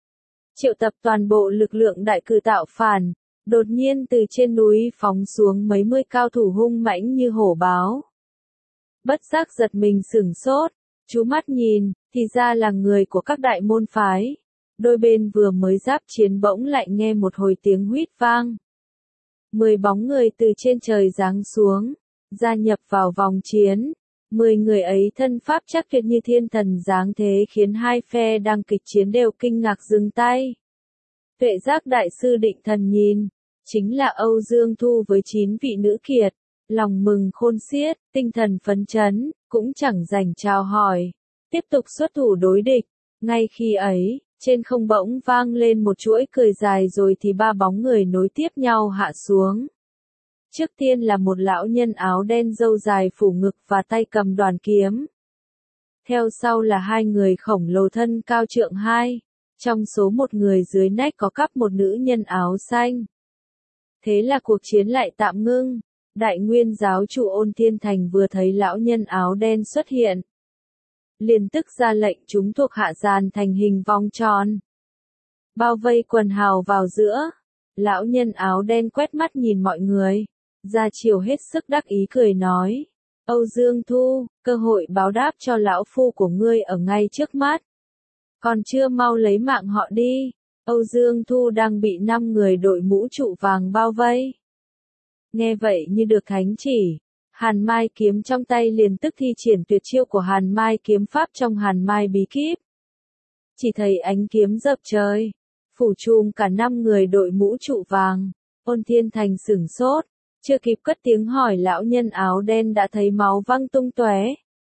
triệu tập toàn bộ lực lượng đại cử tạo phản, đột nhiên từ trên núi phóng xuống mấy mươi cao thủ hung mãnh như hổ báo. Bất giác giật mình sửng sốt, chú mắt nhìn, thì ra là người của các đại môn phái. Đôi bên vừa mới giáp chiến bỗng lại nghe một hồi tiếng huýt vang. Mười bóng người từ trên trời giáng xuống, gia nhập vào vòng chiến. Mười người ấy thân pháp chắc tuyệt như thiên thần giáng thế khiến hai phe đang kịch chiến đều kinh ngạc dừng tay. Tuệ Giác Đại Sư định thần nhìn, chính là Âu Dương Thu với chín vị nữ kiệt, lòng mừng khôn xiết, tinh thần phấn chấn, cũng chẳng dành chào hỏi, tiếp tục xuất thủ đối địch. Ngay khi ấy, trên không bỗng vang lên một chuỗi cười dài rồi thì ba bóng người nối tiếp nhau hạ xuống. Trước tiên là một lão nhân áo đen râu dài phủ ngực và tay cầm đoàn kiếm. Theo sau là hai người khổng lồ thân cao trượng hai. Trong số một người dưới nách có cắp một nữ nhân áo xanh. Thế là cuộc chiến lại tạm ngưng. Đại Nguyên giáo chủ Ôn Thiên Thành vừa thấy lão nhân áo đen xuất hiện, liền tức ra lệnh chúng thuộc hạ dàn thành hình vòng tròn, bao vây quần hào vào giữa. Lão nhân áo đen quét mắt nhìn mọi người, ra chiều hết sức đắc ý cười nói, Âu Dương Thu, cơ hội báo đáp cho lão phu của ngươi ở ngay trước mắt. Còn chưa mau lấy mạng họ đi. Âu Dương Thu đang bị năm người đội mũ trụ vàng bao vây. Nghe vậy như được thánh chỉ, Hàn Mai kiếm trong tay liền tức thi triển tuyệt chiêu của Hàn Mai kiếm pháp trong Hàn Mai bí kíp. Chỉ thấy ánh kiếm dập trời, phủ trùm cả năm người đội mũ trụ vàng. Ôn Thiên Thành sửng sốt, chưa kịp cất tiếng hỏi lão nhân áo đen đã thấy máu văng tung tóe.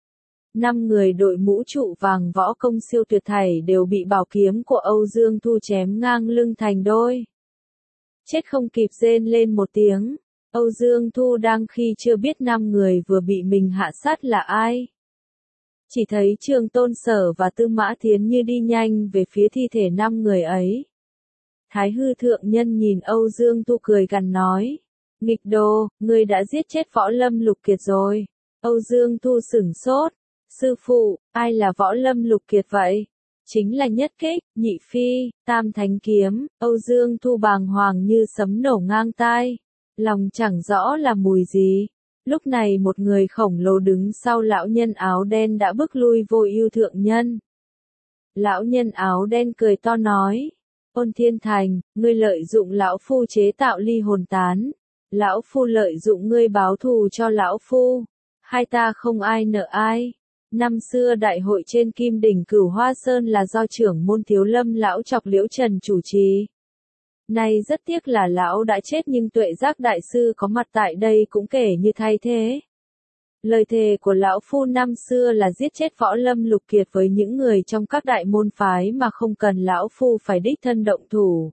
Năm người đội mũ trụ vàng võ công siêu tuyệt thảy đều bị bảo kiếm của Âu Dương Thu chém ngang lưng thành đôi. Chết không kịp rên lên một tiếng. Âu Dương Thu đang khi chưa biết năm người vừa bị mình hạ sát là ai. Chỉ thấy Trường Tôn Sở và Tư Mã Thiến như đi nhanh về phía thi thể năm người ấy. Thái Hư Thượng Nhân nhìn Âu Dương Thu cười gằn nói, nghịch đồ, ngươi đã giết chết Võ Lâm Lục Kiệt rồi. Âu Dương Thu sửng sốt. Sư phụ, ai là võ lâm lục kiệt vậy? Chính là nhất kích, nhị phi, tam thánh kiếm. Âu Dương Thu bàng hoàng như sấm nổ ngang tai. Lòng chẳng rõ là mùi gì. Lúc này một người khổng lồ đứng sau lão nhân áo đen đã bước lui vô ưu thượng nhân. Lão nhân áo đen cười to nói. Ôn Thiên Thành, ngươi lợi dụng lão phu chế tạo ly hồn tán. Lão phu lợi dụng ngươi báo thù cho lão phu. Hai ta không ai nợ ai. Năm xưa đại hội trên Kim Đỉnh Cửu Hoa Sơn là do trưởng môn Thiếu Lâm lão Chọc Liễu Trần chủ trì. Nay rất tiếc là lão đã chết nhưng Tuệ Giác đại sư có mặt tại đây cũng kể như thay thế. Lời thề của lão phu năm xưa là giết chết võ lâm lục kiệt với những người trong các đại môn phái mà không cần lão phu phải đích thân động thủ.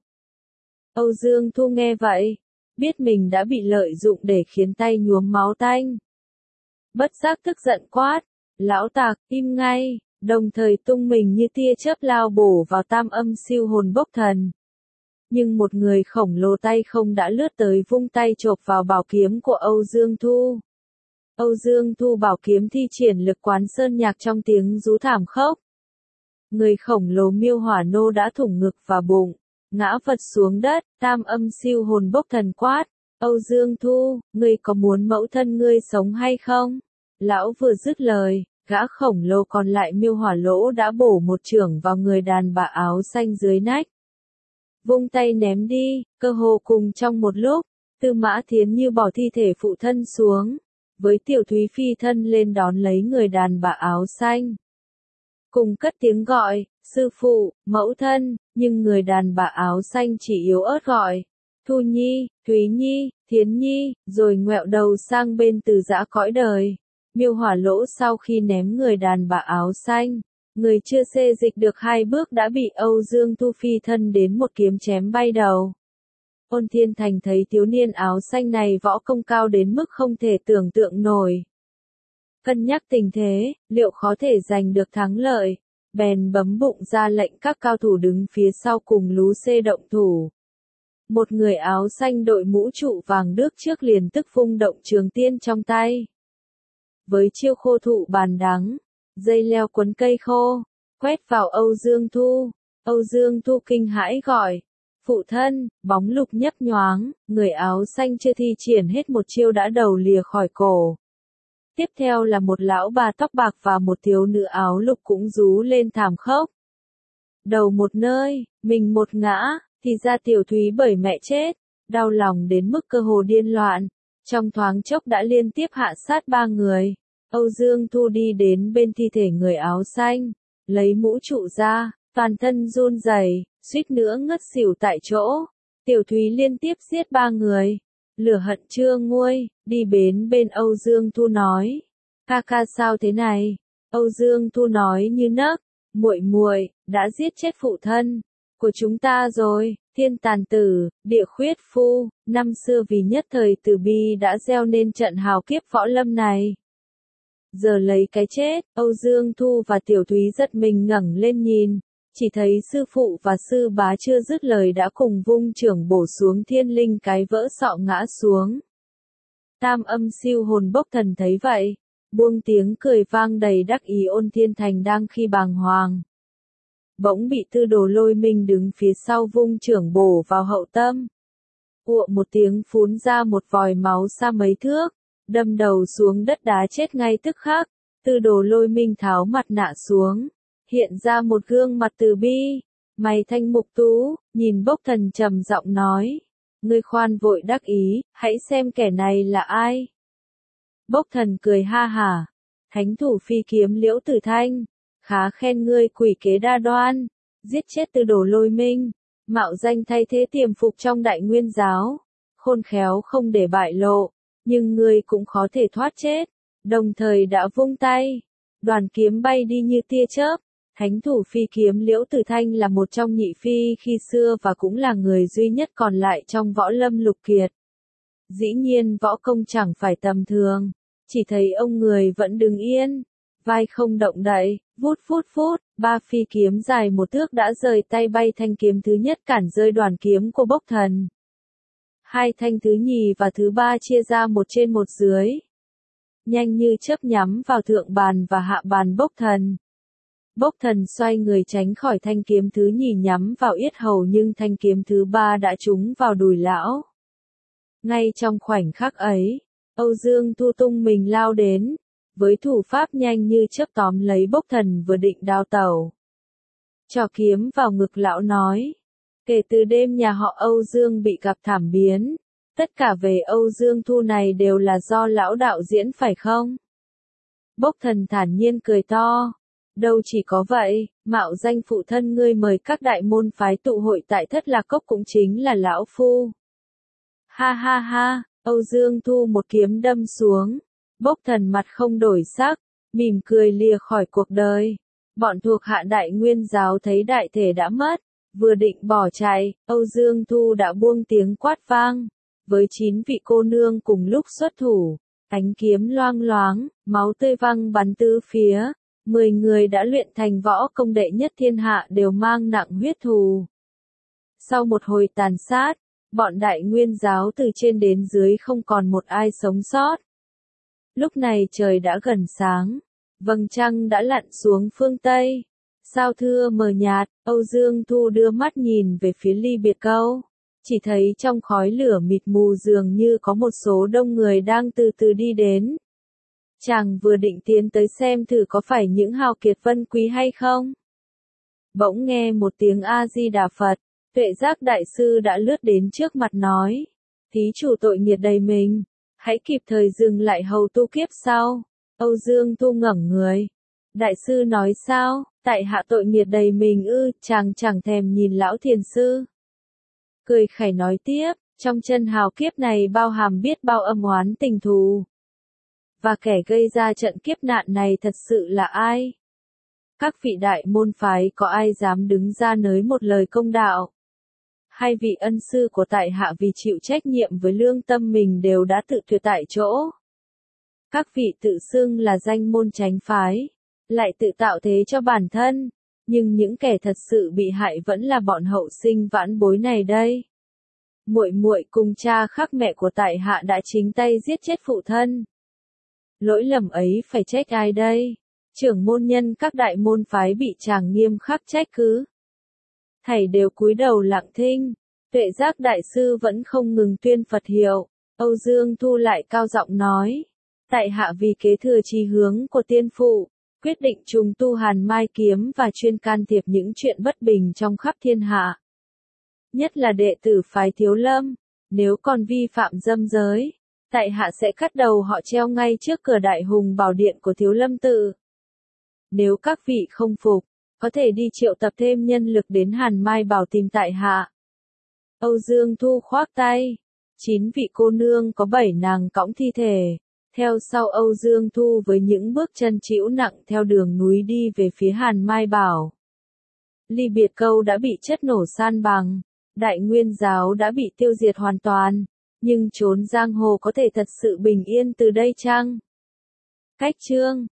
Âu Dương Thu nghe vậy, biết mình đã bị lợi dụng để khiến tay nhuốm máu tanh. Bất giác tức giận quát, lão tặc, im ngay, đồng thời tung mình như tia chớp lao bổ vào tam âm siêu hồn bốc thần. Nhưng một người khổng lồ tay không đã lướt tới vung tay chộp vào bảo kiếm của Âu Dương Thu. Âu Dương Thu bảo kiếm thi triển lực quán sơn nhạc trong tiếng rú thảm khốc. Người khổng lồ miêu hỏa nô đã thủng ngực và bụng, ngã vật xuống đất, tam âm siêu hồn bốc thần quát. Âu Dương Thu, ngươi có muốn mẫu thân ngươi sống hay không? Lão vừa dứt lời, gã khổng lồ còn lại miêu hỏa lỗ đã bổ một chưởng vào người đàn bà áo xanh dưới nách. Vung tay ném đi, cơ hồ cùng trong một lúc, Tư Mã Thiến Như bỏ thi thể phụ thân xuống, với Tiểu Thúy phi thân lên đón lấy người đàn bà áo xanh. Cùng cất tiếng gọi, sư phụ, mẫu thân, nhưng người đàn bà áo xanh chỉ yếu ớt gọi, Thu Nhi, Thúy Nhi, Thiến Nhi, rồi ngoẹo đầu sang bên từ giã cõi đời. Miêu hỏa lỗ sau khi ném người đàn bà áo xanh, người chưa xê dịch được hai bước đã bị Âu Dương Thu phi thân đến một kiếm chém bay đầu. Ôn Thiên Thành thấy thiếu niên áo xanh này võ công cao đến mức không thể tưởng tượng nổi. Cân nhắc tình thế, liệu khó thể giành được thắng lợi, bèn bấm bụng ra lệnh các cao thủ đứng phía sau cùng lú xê động thủ. Một người áo xanh đội mũ trụ vàng đước trước liền tức vung động trường tiên trong tay. Với chiêu khô thụ bàn đắng, dây leo quấn cây khô, quét vào Âu Dương Thu. Âu Dương Thu kinh hãi gọi, phụ thân, bóng lục nhấp nhoáng, người áo xanh chưa thi triển hết một chiêu đã đầu lìa khỏi cổ. Tiếp theo là một lão bà tóc bạc và một thiếu nữ áo lục cũng rú lên thảm khốc. Đầu một nơi, mình một ngã, thì ra Tiểu Thúy bởi mẹ chết, đau lòng đến mức cơ hồ điên loạn, trong thoáng chốc đã liên tiếp hạ sát ba người. Âu Dương Thu đi đến bên thi thể người áo xanh, lấy mũ trụ ra, toàn thân run rẩy, suýt nữa ngất xỉu tại chỗ. Tiểu Thúy liên tiếp giết ba người, lửa hận chưa nguôi, đi đến bên Âu Dương Thu nói, ca ca sao thế này? Âu Dương Thu nói như nấc, muội muội đã giết chết phụ thân của chúng ta rồi. Thiên Tàn Tử, Địa Khuyết Phu, năm xưa vì nhất thời từ bi đã gieo nên trận hào kiếp võ lâm này. Giờ lấy cái chết, Âu Dương Thu và Tiểu Thúy giật mình ngẩng lên nhìn, chỉ thấy sư phụ và sư bá chưa dứt lời đã cùng vung chưởng bổ xuống thiên linh cái vỡ sọ ngã xuống. Tam âm siêu hồn bốc thần thấy vậy, buông tiếng cười vang đầy đắc ý. Ôn Thiên Thành đang khi bàng hoàng, bỗng bị Tư Đồ Lôi Minh đứng phía sau vung chưởng bổ vào hậu tâm. Ụa một tiếng phún ra một vòi máu xa mấy thước, đâm đầu xuống đất đá chết ngay tức khắc. Tư Đồ Lôi Minh tháo mặt nạ xuống, hiện ra một gương mặt từ bi, mày thanh mục tú, nhìn bốc thần trầm giọng nói, ngươi khoan vội đắc ý, hãy xem kẻ này là ai. Bốc thần cười ha hả, thánh thủ phi kiếm Liễu Tử Thanh, khá khen ngươi quỷ kế đa đoan, giết chết Tư Đồ Lôi Minh, mạo danh thay thế tiềm phục trong Đại Nguyên giáo, khôn khéo không để bại lộ, nhưng ngươi cũng khó thể thoát chết. Đồng thời đã vung tay, đoàn kiếm bay đi như tia chớp. Thánh thủ phi kiếm Liễu Tử Thanh là một trong nhị phi khi xưa và cũng là người duy nhất còn lại trong võ lâm lục kiệt. Dĩ nhiên võ công chẳng phải tầm thường, chỉ thấy ông người vẫn đứng yên, vai không động đậy, vút vút vút, ba phi kiếm dài một thước đã rời tay bay. Thanh kiếm thứ nhất cản rơi đoàn kiếm của bốc thần. Hai thanh thứ nhì và thứ ba chia ra một trên một dưới. nhanh như chớp nhắm vào thượng bàn và hạ bàn Bốc Thần. Bốc Thần xoay người tránh khỏi thanh kiếm thứ nhì nhắm vào yết hầu, nhưng thanh kiếm thứ ba đã trúng vào đùi lão. Ngay trong khoảnh khắc ấy, Âu Dương Thu tung mình lao đến, với thủ pháp nhanh như chớp tóm lấy Bốc Thần vừa định đao tẩu. Chỏ kiếm vào ngực lão nói, kể từ đêm nhà họ Âu Dương bị gặp thảm biến, tất cả về Âu Dương Thu này đều là do lão đạo diễn phải không? Bốc Thần thản nhiên cười to, đâu chỉ có vậy, mạo danh phụ thân ngươi mời các đại môn phái tụ hội tại Thất Lạc Cốc cũng chính là lão phu. Ha ha ha, Âu Dương Thu một kiếm đâm xuống, Bốc Thần mặt không đổi sắc, mỉm cười lìa khỏi cuộc đời. Bọn thuộc hạ Đại Nguyên giáo thấy đại thể đã mất, vừa định bỏ chạy, Âu Dương Thu đã buông tiếng quát vang, với chín vị cô nương cùng lúc xuất thủ, ánh kiếm loang loáng, máu tươi văng bắn tứ phía, mười người đã luyện thành võ công đệ nhất thiên hạ đều mang nặng huyết thù. Sau một hồi tàn sát, bọn Đại Nguyên giáo từ trên đến dưới không còn một ai sống sót. Lúc này trời đã gần sáng, vầng trăng đã lặn xuống phương Tây. Sao thưa mờ nhạt, Âu Dương Thu đưa mắt nhìn về phía Ly Biệt Câu, chỉ thấy trong khói lửa mịt mù dường như có một số đông người đang từ từ đi đến. Chàng vừa định tiến tới xem thử có phải những hào kiệt vân quý hay không. Bỗng nghe một tiếng A-di-đà Phật, Tuệ Giác Đại Sư đã lướt đến trước mặt nói, thí chủ tội nghiệp đầy mình, hãy kịp thời dừng lại hầu tu kiếp sau. Âu Dương Thu ngẩng người. Đại sư nói sao, tại hạ tội nghiệp đầy mình ư, chàng chẳng thèm nhìn lão thiền sư. Cười khẩy nói tiếp, trong chân hào kiếp này bao hàm biết bao âm oán tình thù. Và kẻ gây ra trận kiếp nạn này thật sự là ai? Các vị đại môn phái có ai dám đứng ra nới một lời công đạo? Hai vị ân sư của tại hạ vì chịu trách nhiệm với lương tâm mình đều đã tự tuyệt tại chỗ. Các vị tự xưng là danh môn chánh phái, lại tự tạo thế cho bản thân, nhưng những kẻ thật sự bị hại vẫn là bọn hậu sinh vãn bối này đây. Muội muội cùng cha khác mẹ của tại hạ đã chính tay giết chết phụ thân. Lỗi lầm ấy phải trách ai đây? Trưởng môn nhân các đại môn phái bị chàng nghiêm khắc trách cứ. Thảy đều cúi đầu lặng thinh, Tuệ Giác Đại Sư vẫn không ngừng tuyên Phật hiệu. Âu Dương Thu lại cao giọng nói, tại hạ vì kế thừa chí hướng của tiên phụ, quyết định trùng tu Hàn Mai kiếm và chuyên can thiệp những chuyện bất bình trong khắp thiên hạ. Nhất là đệ tử phái Thiếu Lâm, nếu còn vi phạm dâm giới, tại hạ sẽ cắt đầu họ treo ngay trước cửa Đại Hùng Bảo Điện của Thiếu Lâm tự. Nếu các vị không phục, có thể đi triệu tập thêm nhân lực đến Hàn Mai Bảo tìm tại hạ. Âu Dương Thu khoác tay, chín vị cô nương có bảy nàng cõng thi thể, theo sau Âu Dương Thu với những bước chân trĩu nặng theo đường núi đi về phía Hàn Mai Bảo. Ly Biệt Câu đã bị chất nổ san bằng, Đại Nguyên giáo đã bị tiêu diệt hoàn toàn, nhưng chốn giang hồ có thể thật sự bình yên từ đây chăng? Cách chương